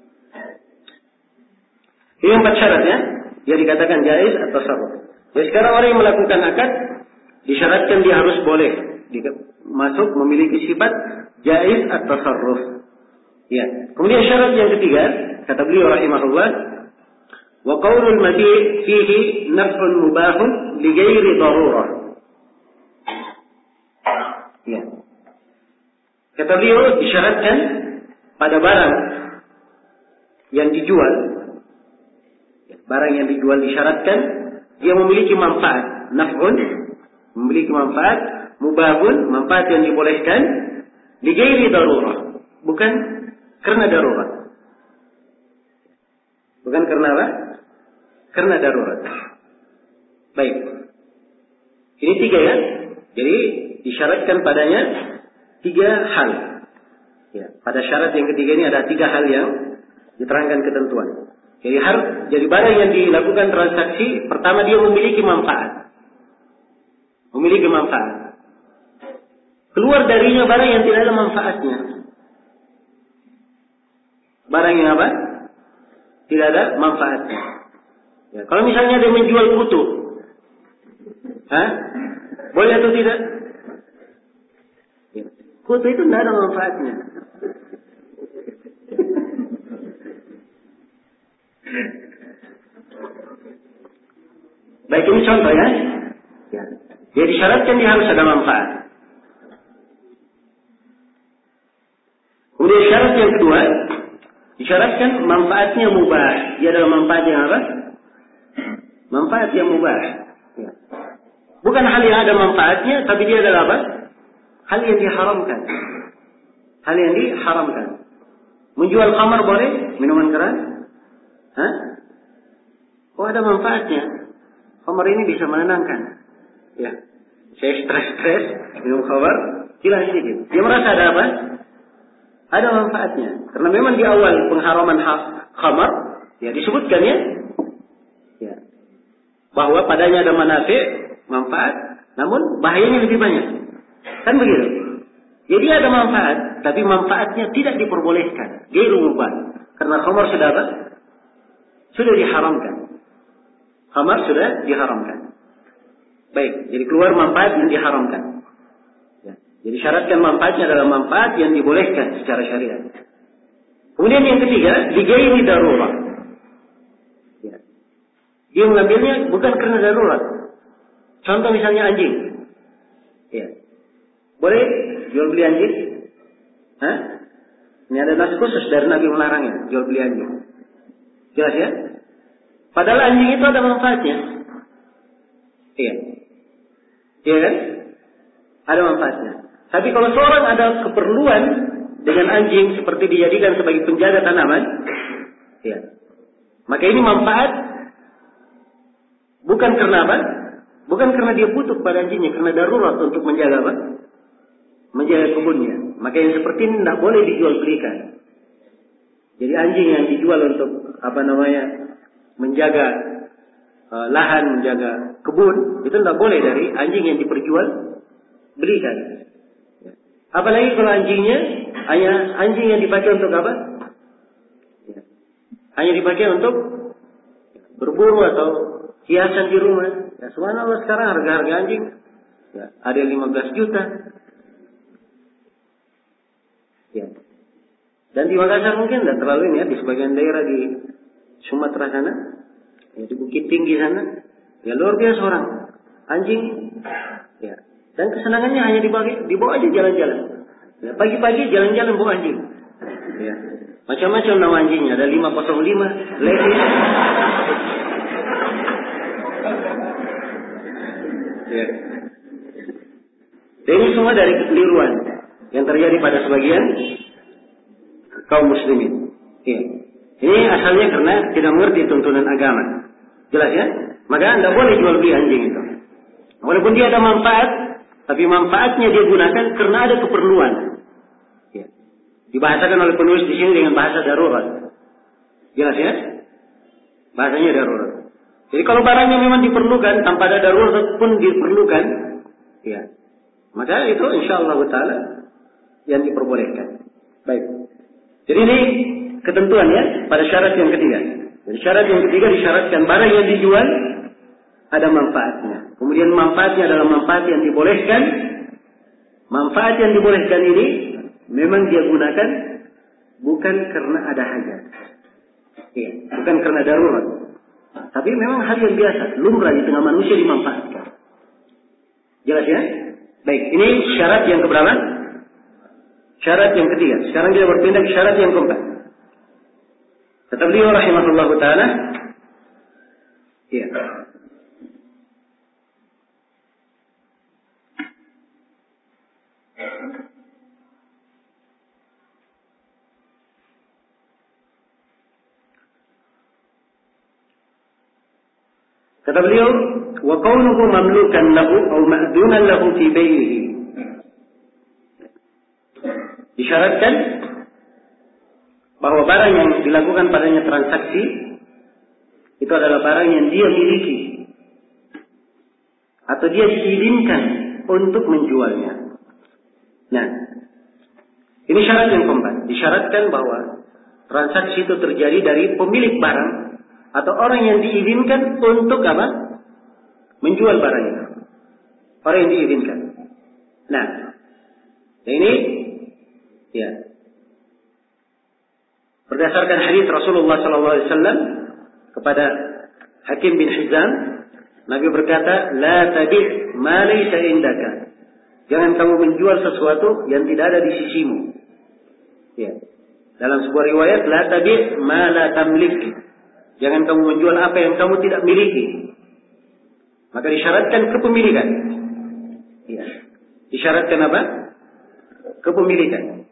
Ini empat syarat ya. Dia dikatakan jaiz atau tasarruf. Ya, sekarang orang yang melakukan akad disyaratkan dia harus boleh masuk memiliki sifat jaiz atau tasarruf. Ya. Kemudian syarat yang ketiga, kata beliau rahimahullah, wa qaulul madi' fihi naf'un mubahun li ghairi darurah. Ya. Kata beliau disyaratkan pada barang yang dijual, barang yang dijual disyaratkan dia memiliki manfaat, naf'un, memiliki manfaat, mubahun, manfaat yang dibolehkan, li ghairi darurah, bukan karena darurat. Bukan karena apa? Karena darurat. Baik. Ini tiga ya. Jadi disyaratkan padanya tiga hal. Ya, pada syarat yang ketiga ini ada tiga hal yang diterangkan ketentuan. Jadi harus, jadi barang yang dilakukan transaksi pertama dia memiliki manfaat, memiliki manfaat. Keluar darinya barang yang tidak ada manfaatnya. Barang yang apa? Tidak ada manfaatnya. Ya, kalau misalnya dia menjual kutu, hah? Boleh atau tidak? Ya. Kutu itu tidak ada manfaatnya. Baik, ini contoh ya. Ya. Dia disyaratkan dia harus ada manfaat. Kemudian syarat yang kedua, disyaratkan manfaatnya mubah. Dia adalah manfaat yang apa? Manfaat yang mubah. Ya. Bukan hal yang ada manfaatnya, tapi dia adalah apa? Hal yang diharamkan. Hal yang diharamkan. Menjual khamar boleh? Minuman keras? Hah? Oh, ada manfaatnya. Khamar ini bisa menenangkan. Ya. Saya stres-stres, minum khamar, hilang sedikit. Dia merasa ada apa? ada manfaatnya. Karena memang di awal pengharaman khamar ya disebutkan ya, ya bahwa padanya ada manafi', manfaat, namun bahayanya lebih banyak. Kan begitu? Jadi ada manfaat, tapi manfaatnya tidak diperbolehkan. Ghairu mubah. Karena khamar sudah apa? Sudah diharamkan. Khamar sudah diharamkan. Baik, jadi keluar manfaat yang diharamkan. Ya. Jadi syaratkan manfaatnya adalah manfaat yang dibolehkan secara syariat. Kemudian yang ketiga, lighairi darurat. Ya. Dia mengambilnya bukan karena darurat. Contoh misalnya anjing. Ya. Boleh jual beli anjing? Hah? Ini ada nas khusus dari Nabi melarangnya jual beli anjing. Jelas ya? Padahal anjing itu ada manfaatnya. Iya. Iya kan? Ada manfaatnya. Tapi kalau seorang ada keperluan dengan anjing seperti dijadikan sebagai penjaga tanaman, ya. Maka ini manfaat bukan karena apa? Bukan karena dia butuh pada anjingnya, karena darurat untuk menjaga apa? Menjaga kebunnya. Maka yang seperti ini tidak boleh dijual belikan. Jadi anjing yang dijual untuk apa namanya? Menjaga uh, lahan, menjaga kebun, itu tidak boleh dari anjing yang diperjual belikan. Apalagi kalau anjingnya hanya anjing yang dipakai untuk apa? Hanya dipakai untuk berburu atau hiasan di rumah. Ya, subhanallah sekarang harga-harga anjing ya, ada lima belas juta. Ya. Dan di Makassar mungkin tidak terlalu ini ya, di sebagian daerah di Sumatera sana, ya, di Bukit Tinggi sana, ya luar biasa orang anjing. Ya. Dan kesenangannya hanya dibawa, dibawa aja jalan-jalan. Ya, pagi-pagi jalan-jalan bawa anjing. Ya. Macam-macam nama anjingnya, ada lima nol lima, Levi. Ya. Dan ini semua dari kekeliruan yang terjadi pada sebagian kaum muslimin. Ya. Ini asalnya karena tidak mengerti tuntunan agama. Jelas ya? Maka Anda boleh jual beli anjing itu. Walaupun dia ada manfaat, tapi manfaatnya dia gunakan karena ada keperluan. Ya. Dibahasakan oleh penulis di sini dengan bahasa darurat. Jelas ya? Bahasanya darurat. Jadi kalau barangnya memang diperlukan tanpa ada darurat pun diperlukan, ya, maka itu insyaallah taala yang diperbolehkan. Baik. Jadi ini ketentuan ya pada syarat yang ketiga. Jadi syarat yang ketiga disyaratkan barang yang dijual ada manfaatnya. Kemudian manfaatnya adalah manfaat yang dibolehkan. Manfaat yang dibolehkan ini memang dia gunakan bukan karena ada hajat. Ya, bukan karena darurat. Tapi memang hal yang biasa, lumrah di tengah manusia dimanfaatkan. Jelas ya? Baik, ini syarat yang keberapa? Syarat yang ketiga. Sekarang kita berpindah ke syarat yang keempat. Kata beliau rahimahullahu ta'ala, ya. Kata beliau, wa kaunuhu mamlukan lahu atau ma'dunan lahu fi bai'ihi. Disyaratkan bahwa barang yang dilakukan padanya transaksi itu adalah barang yang dia miliki atau dia diizinkan untuk menjualnya. Nah, ini syarat yang keempat. Disyaratkan bahwa transaksi itu terjadi dari pemilik barang atau orang yang diizinkan untuk apa? Menjual barang itu. Orang yang diizinkan. Nah, ini ya. Berdasarkan hadis Rasulullah sallallahu alaihi wasallam kepada Hakim bin Hizam, Nabi berkata, "La tabi' ma laysa indaka." Jangan kamu menjual sesuatu yang tidak ada di sisimu. Ya. Dalam sebuah riwayat, "La tabi' ma la tamlik." Jangan kamu menjual apa yang kamu tidak miliki. Maka disyaratkan kepemilikan. Ya. Disyaratkan apa? Kepemilikan.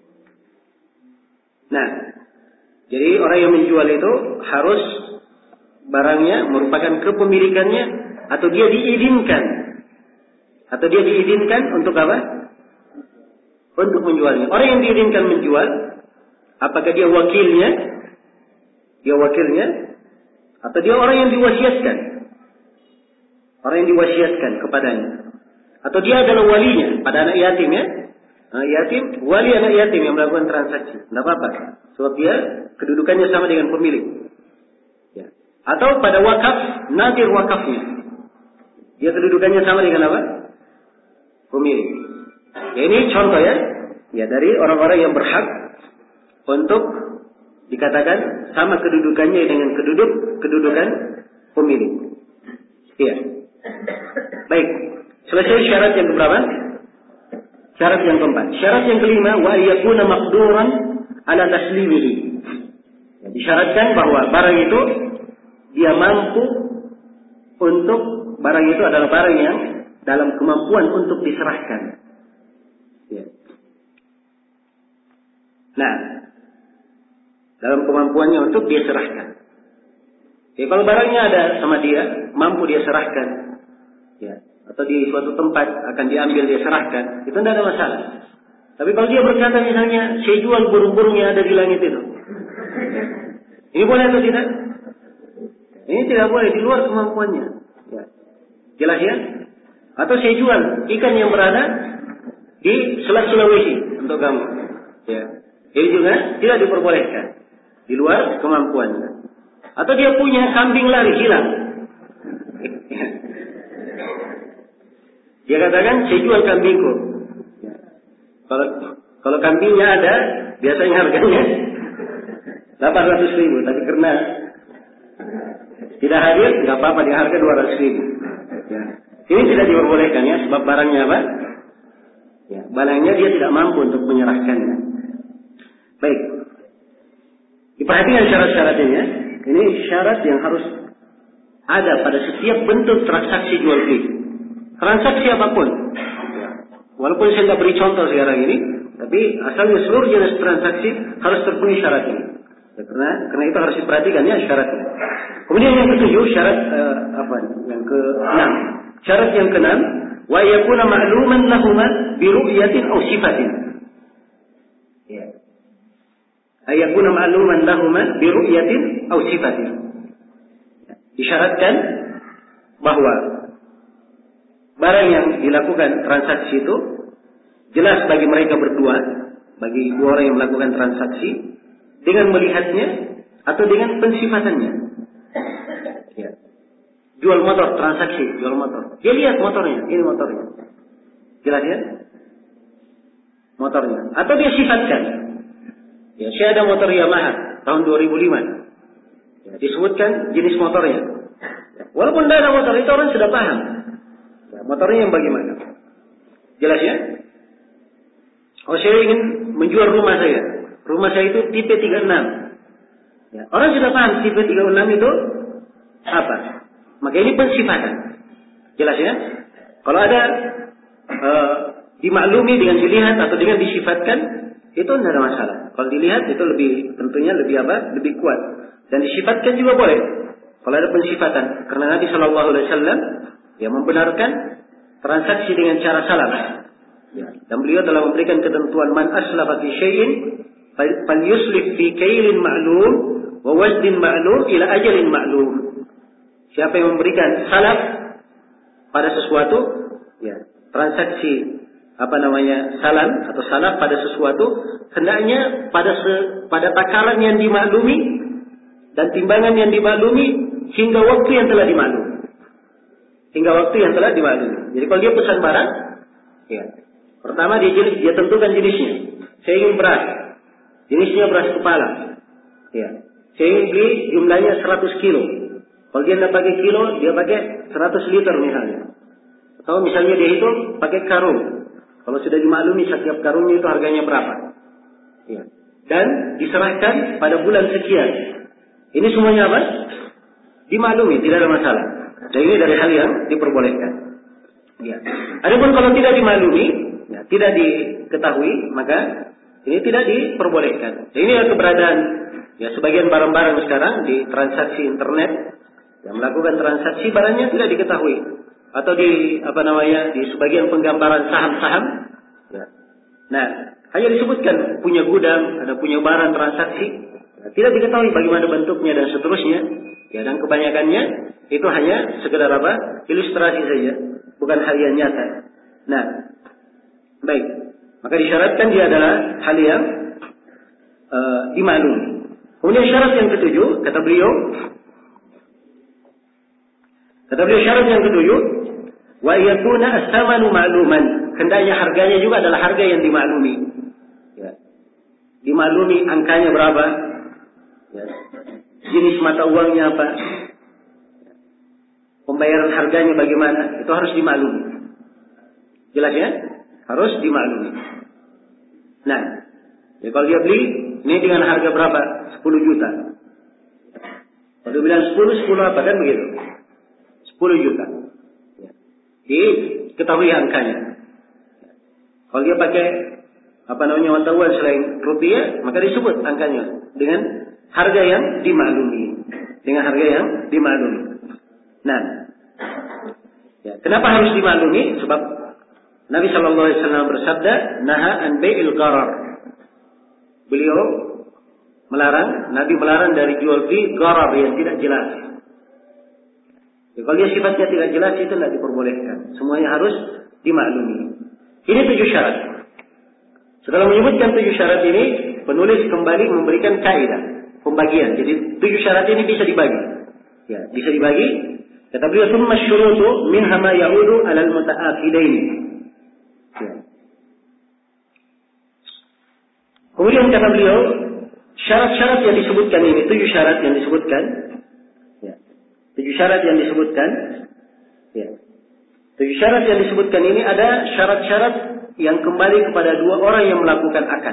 Nah, jadi orang yang menjual itu harus barangnya merupakan kepemilikannya atau dia diizinkan. Atau dia diizinkan untuk apa? untuk menjualnya. Orang yang diizinkan menjual, apakah dia wakilnya? Dia wakilnya? Atau dia orang yang diwasiatkan? Orang yang diwasiatkan kepadanya. Atau dia adalah walinya pada anak yatim ya? Anak yatim, wali anak yatim yang melakukan transaksi. Tidak apa-apa. Sebab dia kedudukannya sama dengan pemilik. Ya. Atau pada wakaf, nadir wakafnya. Dia kedudukannya sama dengan apa? Pemilik. Ya, ini contoh ya. Ya, dari orang-orang yang berhak untuk dikatakan sama kedudukannya dengan keduduk kedudukan pemilik. Iya. Baik. Selesai syarat yang keberapa? Syarat yang keempat. Syarat yang kelima, wa yakuna maqduran ala taslimihi. Ya, disyaratkan bahwa barang itu dia mampu untuk barang itu adalah barang yang dalam kemampuan untuk diserahkan. Ya. Nah, dalam kemampuannya untuk dia serahkan. Ya, kalau barangnya ada sama dia, mampu dia serahkan. Ya. Atau di suatu tempat akan diambil dia serahkan, itu tidak ada masalah. Tapi kalau dia berkata misalnya, saya jual burung-burung yang ada di langit itu, ini boleh atau tidak? Ini tidak boleh, di luar kemampuannya. Ya. Jelas ya? Atau saya jual ikan yang berada di Selat Sulawesi untuk kamu. Ya. Ini juga tidak diperbolehkan, di luar kemampuannya. Atau dia punya kambing lari hilang. Dia katakan, saya jual kambingku. Kalau kalau kambingnya ada, biasanya harganya delapan ratus ribu. Tapi karena tidak hadir, nggak apa-apa, di harga dua ratus ribu. Ya. Ini tidak diperbolehkan ya, sebab barangnya apa? Ya, barangnya dia tidak mampu untuk menyerahkannya. Baik. Diperhatikan syarat-syaratnya ya. Ini syarat yang harus ada pada setiap bentuk transaksi jual beli. Transaksi apapun. Walaupun saya tidak beri contoh sekarang ini, tapi asalnya seluruh jenis transaksi harus terpenuhi syarat ini. Ya, karena karena itu harus diperhatikan ya syaratnya. Kemudian yang ketujuh syarat uh, apa? Yang keenam. Syarat yang keenam, wa yakuna ma'luman lahuma bi ru'yatin aw sifatin. Ya. Ayakuna ma'luman lahuma bi ru'yatin aw sifatin. Disyaratkan bahwa barang yang dilakukan transaksi itu jelas bagi mereka berdua, bagi dua orang yang melakukan transaksi, dengan melihatnya atau dengan pensifatannya. Ya. Jual motor, transaksi, jual motor. Dia lihat motornya, ini motornya. Jelas ya? Motornya. Atau dia sifatkan. Ya, saya ada motor Yamaha tahun dua ribu lima. Ya, disebutkan jenis motornya. Ya. Walaupun tidak ada motor, itu orang sudah paham. Ya, motornya yang bagaimana? Jelas ya? Oh, saya ingin menjual rumah saya. Rumah saya itu tipe tiga puluh enam. Ya, orang sudah paham tipe tiga puluh enam itu apa? Maka ini pensifatan. Jelas ya? Kalau ada uh, dimaklumi dengan dilihat atau dengan disifatkan, itu tidak ada masalah. Kalau dilihat itu lebih tentunya lebih apa? Lebih kuat. Dan disifatkan juga boleh. Kalau ada pensifatan, karena Nabi Shallallahu Alaihi Wasallam yang membenarkan transaksi dengan cara salam. Ya. Dan beliau telah memberikan ketentuan man aslafa fi syai'in fal yuslif fi kailin ma'lum wa wazdin ma'lum ila ajalin ma'lum. Siapa yang memberikan salaf pada sesuatu, ya, transaksi apa namanya salam atau salaf pada sesuatu, hendaknya pada se, pada takaran yang dimaklumi dan timbangan yang dimaklumi hingga waktu yang telah dimaklumi. Hingga waktu yang telah dimaklumi. Jadi kalau dia pesan barang, ya, pertama dia jenis, dia tentukan jenisnya. Saya ingin beras, jenisnya beras kepala. Ya, saya ingin beli jumlahnya seratus kilo. Kalau dia tidak pakai kilo, dia pakai seratus liter misalnya. Atau misalnya dia hitung pakai karung. Kalau sudah dimaklumi setiap karungnya itu harganya berapa. Ya. Dan diserahkan pada bulan sekian. Ini semuanya apa? Dimaklumi, tidak ada masalah. Dan ini dari hal yang diperbolehkan. Ya. Adapun kalau tidak dimaklumi, ya, tidak diketahui, maka ini tidak diperbolehkan. Dan ini adalah keberadaan ya sebagian barang-barang sekarang di transaksi internet yang melakukan transaksi barangnya tidak diketahui, atau di apa namanya di sebagian penggambaran saham-saham, ya, Nah, hanya disebutkan punya gudang, ada punya barang transaksi, tidak diketahui bagaimana bentuknya dan seterusnya. Ya, dan kebanyakannya itu hanya sekedar apa? Ilustrasi saja, bukan hal yang nyata. Nah, baik. Maka disyaratkan dia adalah hal yang uh, dimaklumi. Kemudian syarat yang ketujuh, kata beliau, kata beliau syarat yang ketujuh, wa yakuna as-samanu ma'luman. Hendaknya harganya juga adalah harga yang dimaklumi. Ya. Dimaklumi angkanya berapa, ya. Jenis mata uangnya apa, pembayaran harganya bagaimana, itu harus dimaklumi. Jelas ya? Harus dimaklumi. Nah, ya kalau dia beli ini dengan harga berapa? sepuluh juta. Kalau dia bilang sepuluh, sepuluh apa kan begitu? sepuluh juta. Ya. Diketahui angkanya. Kalau dia pakai apa namanya mata uang selain rupiah, maka disebut angkanya dengan harga yang dimaklumi. Dengan harga yang dimaklumi. Nah, ya, kenapa harus dimaklumi? Sebab Nabi Shallallahu Alaihi Wasallam bersabda, "Naha an bai'il gharar." Beliau melarang, Nabi melarang dari jual beli gharar yang tidak jelas. Ya, kalau dia sifatnya tidak jelas itu tidak diperbolehkan. Semuanya harus dimaklumi. Ini tujuh syarat. Setelah menyebutkan tujuh syarat ini, penulis kembali memberikan kaidah pembagian. Jadi tujuh syarat ini bisa dibagi. Ya, bisa dibagi. Kata beliau, "Tsumma syurutu minha ma ya'udu 'alal muta'aqidain." Ya. Kemudian kata beliau, syarat-syarat yang disebutkan ini, tujuh syarat yang disebutkan, ya, tujuh syarat yang disebutkan, ya, tujuh syarat yang disebutkan ini ada syarat-syarat yang kembali kepada dua orang yang melakukan akad.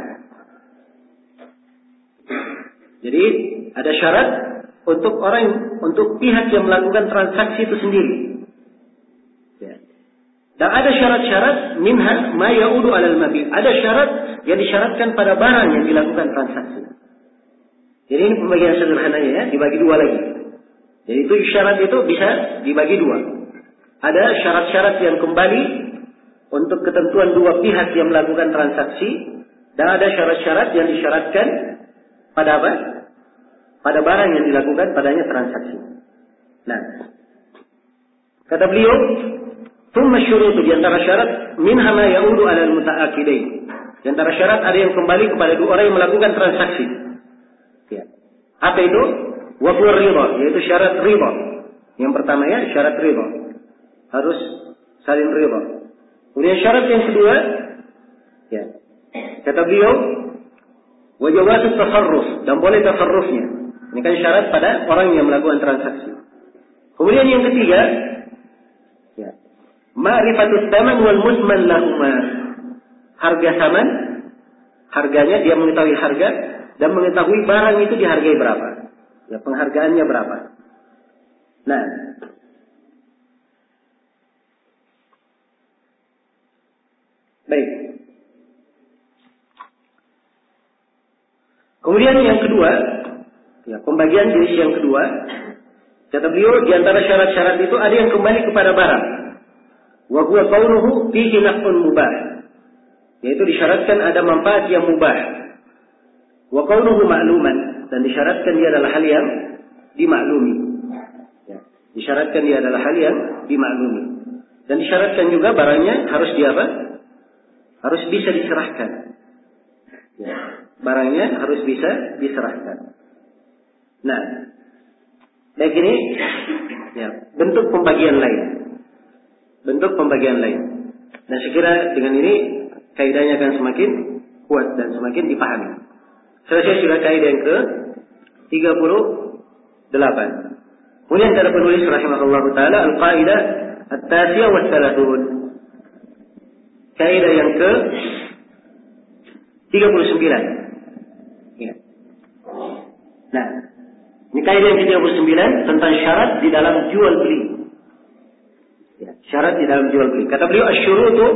Jadi ada syarat untuk orang, untuk pihak yang melakukan transaksi itu sendiri. Ya. Dan ada syarat-syarat minha ma ya'udu 'alal mabi'. Ada syarat yang disyaratkan pada barang yang dilakukan transaksi. Jadi ini pembagian sederhananya ya, dibagi dua lagi. Jadi itu syarat itu bisa dibagi dua. Ada syarat-syarat yang kembali untuk ketentuan dua pihak yang melakukan transaksi, dan ada syarat-syarat yang disyaratkan pada apa? Pada barang yang dilakukan padanya transaksi. Nah, kata beliau, "Tsumma syurutu," di antara syarat, "minha ma ya'udu 'alal muta'aqidain." Di antara syarat ada yang kembali kepada dua orang yang melakukan transaksi. Ya. Apa itu? Wa huwa ridha, yaitu syarat ridha. Yang pertama ya, syarat ridha. Harus saling ridha. Kemudian syarat yang kedua, ya, kata beliau, wa jawazu tasarruf, dan boleh tasarrufnya. Ini kan syarat pada orang yang melakukan transaksi. Kemudian yang ketiga, ya, ma'rifatus tsaman wal musman lahuma. Harga saman, harganya dia mengetahui harga dan mengetahui barang itu dihargai berapa. Ya, penghargaannya berapa. Nah, baik. Kemudian yang kedua, ya, pembagian jenis yang kedua, kata beliau, di antara syarat-syarat itu ada yang kembali kepada barang. Wa huwa qawluhu fihi naf'un mubah. Yaitu disyaratkan ada manfaat yang mubah. Wa qawluhu ma'luman, dan disyaratkan dia adalah hal yang dimaklumi. Ya, disyaratkan dia adalah hal yang dimaklumi. Dan disyaratkan juga barangnya harus di apa? Harus bisa diserahkan. Ya, barangnya harus bisa diserahkan. Nah, baik ini ya, bentuk pembagian lain. Bentuk pembagian lain. Dan sekira dengan ini kaidahnya akan semakin kuat dan semakin dipahami. Selesai sudah kaidah yang ke tiga puluh delapan. Kemudian kata penulis rahimahullahu taala, al-qaidah at-tasiyah wa thalathun. Kaidah yang ke tiga puluh sembilan. Ya. Nah, ini kaidah yang ke tiga puluh sembilan tentang syarat di dalam jual beli. Ya, syarat di dalam jual beli. Kata beliau, asy-syurutu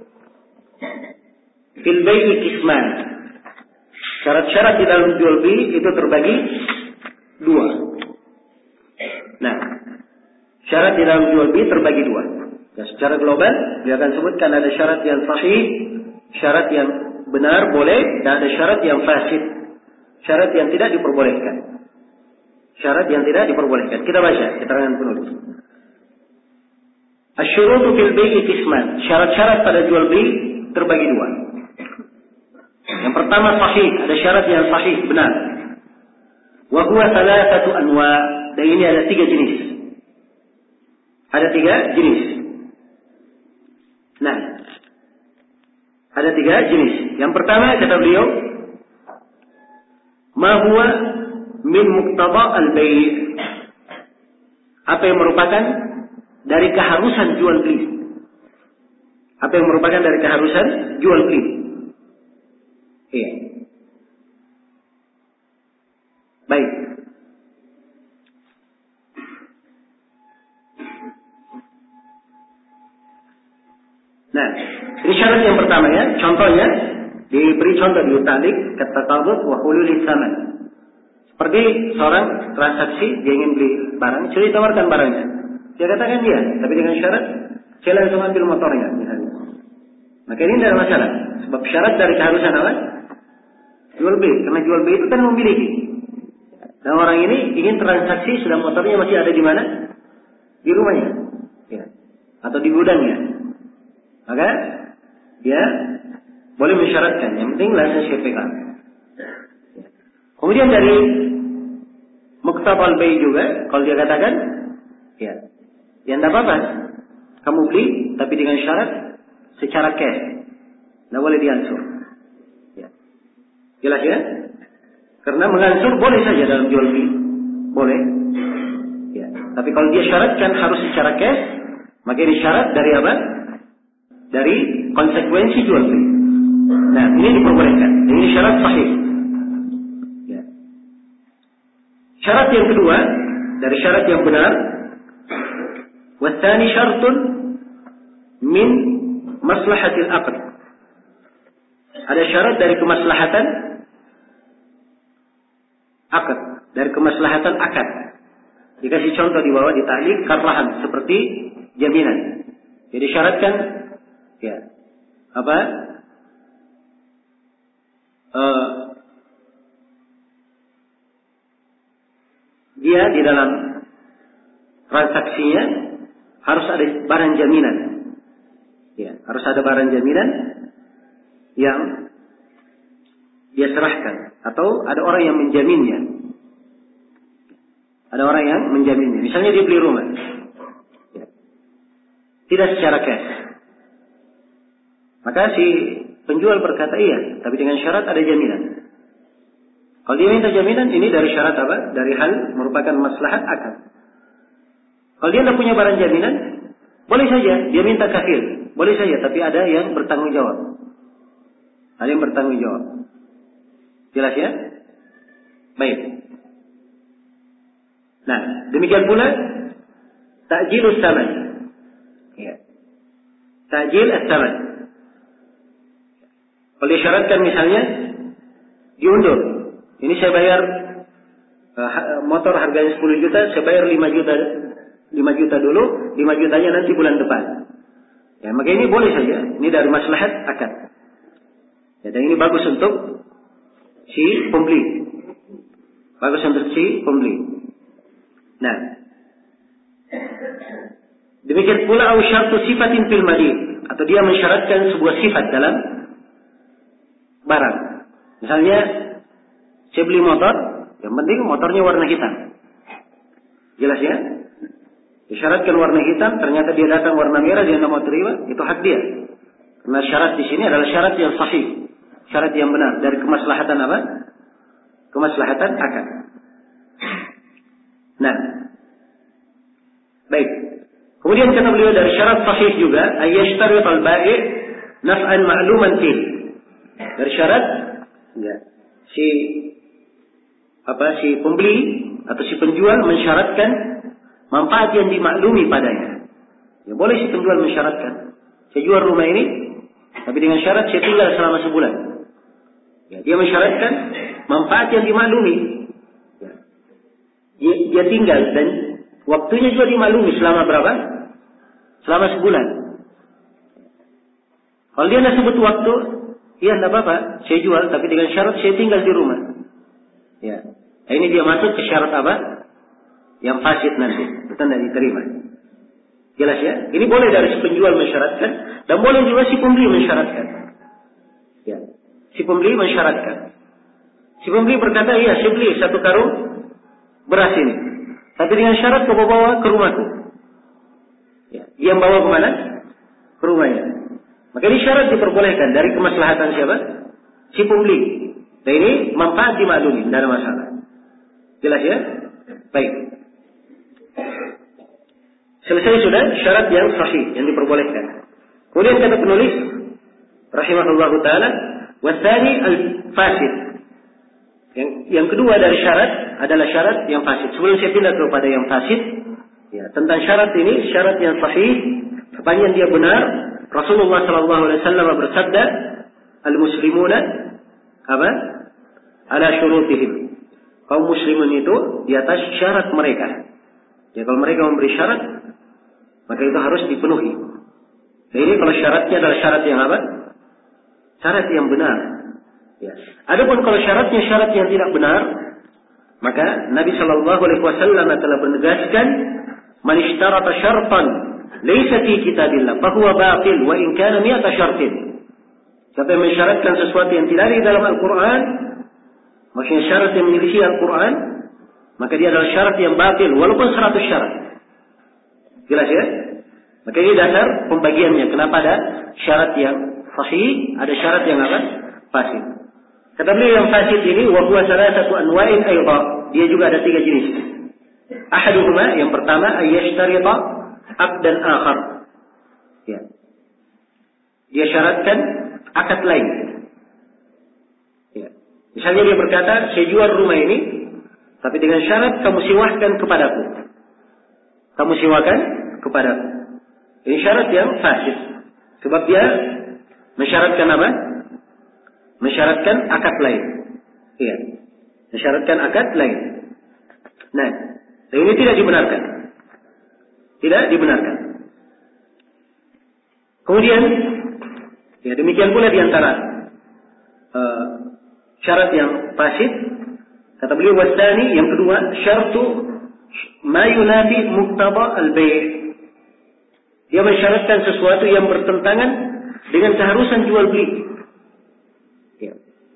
fil bai'i qisman. Syarat-syarat di dalam jual beli itu terbagi dua. Nah, syarat di dalam jual beli terbagi dua. Ya, secara global dia akan sebutkan ada syarat yang sahih, Syarat yang benar boleh dan ada syarat yang fasid. Syarat yang tidak diperbolehkan. Syarat yang tidak diperbolehkan. Kita baca keterangan penulis. Asy-syurutu fil bai'i qisman. Syarat-syarat pada jual beli terbagi dua. Yang pertama sahih, ada syarat yang sahih, benar. Wa huwa thalathatu anwa. Dan ini ada tiga jenis. Ada tiga jenis. Nah, ada tiga jenis. Yang pertama kata beliau, ma huwa min muqtada al-bai'. Apa yang merupakan dari keharusan jual beli. Apa yang merupakan dari keharusan jual beli. Iya. Baik. Nah, ini syarat yang pertama ya. Contohnya diberi contoh di ta'liq kata taqabud wa hulul tsaman. Seperti seorang transaksi, dia ingin beli barang, sudah ditawarkan barangnya. Dia katakan dia, tapi dengan syarat saya langsung ambil motornya misalnya. Maka ini tidak ada masalah. Sebab syarat dari keharusan apa? Jual beli. Karena jual beli itu kan memiliki. Dan orang ini ingin transaksi, sedang motornya masih ada di mana? Di rumahnya. Ya. Atau di gudangnya. Maka dia boleh mensyaratkan. Yang penting lisensi P K. Kemudian dari muqtabal bay juga, kalau dia katakan, ya, ya tidak apa-apa. Kamu beli, tapi dengan syarat secara cash. Tidak boleh diansur. Ya. Jelas ya? Karena mengansur boleh saja dalam jual beli. Boleh. Ya. Tapi kalau dia syaratkan harus secara cash, maka ini syarat dari apa? Dari konsekuensi jual beli. Nah, ini diperbolehkan. Ini syarat sahih. Ya. Syarat yang kedua dari syarat yang benar, watsani syartun min maslahatil aqd. Ada syarat dari kemaslahatan akad, dari kemaslahatan akad. Dikasih contoh di bawah di ta'liq karrahan seperti jaminan. Jadi syaratkan ya apa? Uh, dia di dalam transaksinya harus ada barang jaminan. Ya, harus ada barang jaminan yang dia serahkan atau ada orang yang menjaminnya. Ada orang yang menjaminnya. Misalnya dia beli rumah. Ya. Tidak secara cash. Maka si penjual berkata iya, tapi dengan syarat ada jaminan. Kalau dia minta jaminan, ini dari syarat apa? Dari hal merupakan maslahat akad. Kalau dia tidak punya barang jaminan, boleh saja dia minta kafil. Boleh saja, tapi ada yang bertanggung jawab. Ada yang bertanggung jawab. Jelas ya? Baik. Nah, demikian pula ta'jilus tsaman. Ya. Ta'jil as-tsaman. Kalau disyaratkan misalnya diundur. Ini saya bayar uh, motor harganya sepuluh juta, saya bayar lima juta lima juta dulu, lima jutanya nanti bulan depan. Ya, maka ini boleh saja. Ini dari maslahat akad. Ya, dan ini bagus untuk si pembeli. Bagus untuk si pembeli. Nah. Demikian pula au syartu sifatin fil madi, atau dia mensyaratkan sebuah sifat dalam barang. Misalnya saya beli motor, yang penting motornya warna hitam. Jelas ya? Disyaratkan warna hitam, ternyata dia datang warna merah, dia tidak mau terima, itu hak dia. Karena syarat di sini adalah syarat yang sahih. Syarat yang benar dari kemaslahatan apa? Kemaslahatan akad. Nah, baik. Kemudian kata beliau dari syarat sahih juga, ayyashtarit al-bai' naf'an ma'luman fi. Dari syarat, ya, si apa si pembeli atau si penjual mensyaratkan manfaat yang dimaklumi padanya. Ya boleh si penjual mensyaratkan. Saya jual rumah ini, tapi dengan syarat saya tinggal selama sebulan. Ya, dia mensyaratkan manfaat yang dimaklumi. Ya. Dia, dia tinggal dan waktunya juga dimaklumi selama berapa? Selama sebulan. Kalau dia nggak sebut waktu, ya nggak apa-apa, saya jual, tapi dengan syarat saya tinggal di rumah. Ya, nah, ini dia masuk ke syarat apa? Yang fasid nanti, itu tidak diterima. Jelas ya? Ini boleh dari si penjual mensyaratkan, dan boleh juga si pembeli mensyaratkan. Ya, si pembeli mensyaratkan. Si pembeli berkata, iya saya beli satu karung beras ini, tapi dengan syarat kau bawa ke rumahku. Ya, dia bawa kemana? Ke rumahnya. Maka ini syarat diperbolehkan dari kemaslahatan siapa? Si pembeli. Dan ini manfaat dimaklumi, tidak ada masalah. Jelas ya? Baik. Selesai sudah syarat yang sahih yang diperbolehkan. Kemudian kata penulis rahimahullah taala, wasani al-fasid. Yang yang kedua dari syarat adalah syarat yang fasid. Sebelum saya pindah kepada yang fasid, ya, tentang syarat ini, syarat yang sahih sepanjang dia benar. Rasulullah sallallahu alaihi wasallam bersabda, al-muslimuna apa? Ala syurutihim. Kaum muslimin itu di atas syarat mereka. Ya, kalau mereka memberi syarat, maka itu harus dipenuhi. Nah, ini kalau syaratnya adalah syarat yang apa? Syarat yang benar. Ya. Adapun kalau syaratnya syarat yang tidak benar, maka Nabi sallallahu alaihi wasallam telah menegaskan, "Man ishtarata syartan laysa fi kitabillah, fa huwa batil wa in kana mi'ata syartin." Siapa yang mensyaratkan sesuatu yang tidak ada di dalam Al-Qur'an, maksudnya syarat yang menyelisih Al-Quran, maka dia adalah syarat yang batil walaupun seratus syarat. Jelas ya? Maka ini dasar pembagiannya. Kenapa ada syarat yang sahih, ada syarat yang apa? Fasid. Kata beliau yang fasid ini, wa huwa salasatu anwa'in aidha. Dia juga ada tiga jenis. Ahaduhuma, yang pertama, ayyashtarita aqdan akhar. Ya. Dia syaratkan akad lain. Ya. Misalnya dia berkata, saya jual rumah ini, tapi dengan syarat kamu sewakan kepadaku. Kamu sewakan kepadaku. Ini syarat yang fasid. Sebab dia mensyaratkan apa? Mensyaratkan akad lain. Iya. Mensyaratkan akad lain. Nah, ini tidak dibenarkan. Tidak dibenarkan. Kemudian, ya demikian pula diantara uh, syarat yang fasid, kata beliau wasani, yang kedua, syartu ma yunafi muqtada al-bai'. Dia mensyaratkan sesuatu yang bertentangan dengan keharusan jual beli. Ya.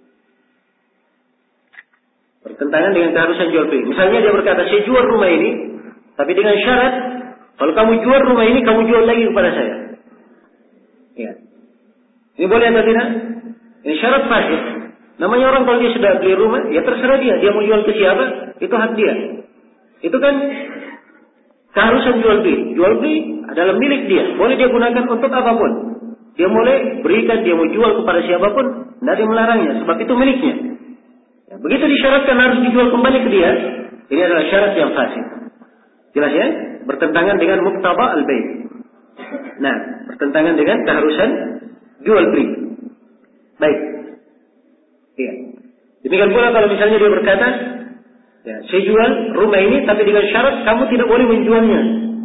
Bertentangan dengan keharusan jual beli. Misalnya dia berkata, saya jual rumah ini, tapi dengan syarat, kalau kamu jual rumah ini, kamu jual lagi kepada saya. Ya. Ini boleh atau tidak? Ini syarat fasid. Namanya orang kalau dia sudah beli rumah, ya terserah dia. Dia mau jual ke siapa, itu hak dia. Itu kan keharusan jual beli. Jual beli adalah milik dia. Boleh dia gunakan untuk apapun. Dia boleh berikan, dia mau jual kepada siapapun, tidak ada yang melarangnya. Sebab itu miliknya. Ya, begitu disyaratkan harus dijual kembali ke dia, ini adalah syarat yang fasid. Jelas ya? Bertentangan dengan muqtada al-bai'. Nah, bertentangan dengan keharusan jual beli. Baik. Iya. Demikian pula kalau misalnya dia berkata, ya, saya jual rumah ini tapi dengan syarat kamu tidak boleh menjualnya.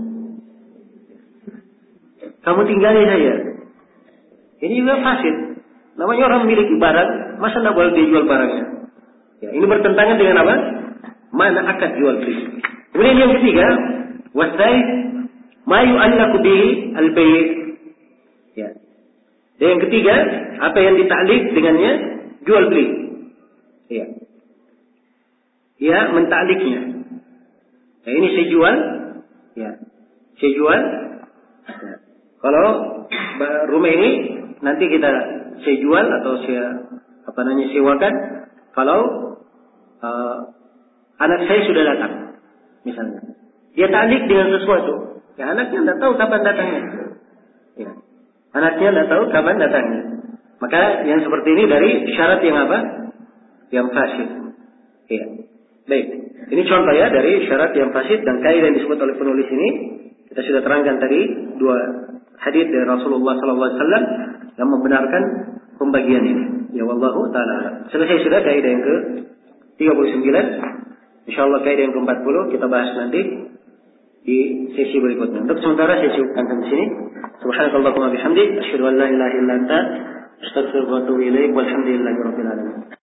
Kamu tinggali saja. Ini juga fasid. Namanya orang memiliki barang, masa tidak boleh dia jual barangnya? Ya, ini bertentangan dengan apa? Mana akad jual beli. Kemudian yang ketiga, wasai ma yu'allaqu bihi al-bai'. Ya. Dan yang ketiga, apa yang ditaklik dengannya? Jual beli. Ya. Ya, mentakliknya. Ya, ini saya jual. Ya. Saya jual. Ya. Kalau rumah ini nanti kita saya jual atau saya apa namanya sewakan kalau uh, anak saya sudah datang, misalnya. Dia taklik dengan sesuatu. Ya, anaknya tidak tahu kapan datangnya. Ya. Anaknya tidak tahu kapan datangnya. Maka yang seperti ini dari syarat yang apa? Yang fasid. Ya. Baik. Ini contoh ya dari syarat yang fasid dan kaidah yang disebut oleh penulis ini. Kita sudah terangkan tadi dua hadis dari Rasulullah sallallahu alaihi wasallam yang membenarkan pembagian ini. Ya wallahu taala. Selesai sudah kaidah yang ke tiga puluh sembilan. Insyaallah kaidah yang ke empat puluh kita bahas nanti di sesi berikutnya. Untuk sementara saya cukupkan sampai sini. Subhanakallahumma bihamdik, asyhadu an la ilaha illa anta, astaghfiruka wa atubu ilaik, walhamdulillahi rabbil alamin.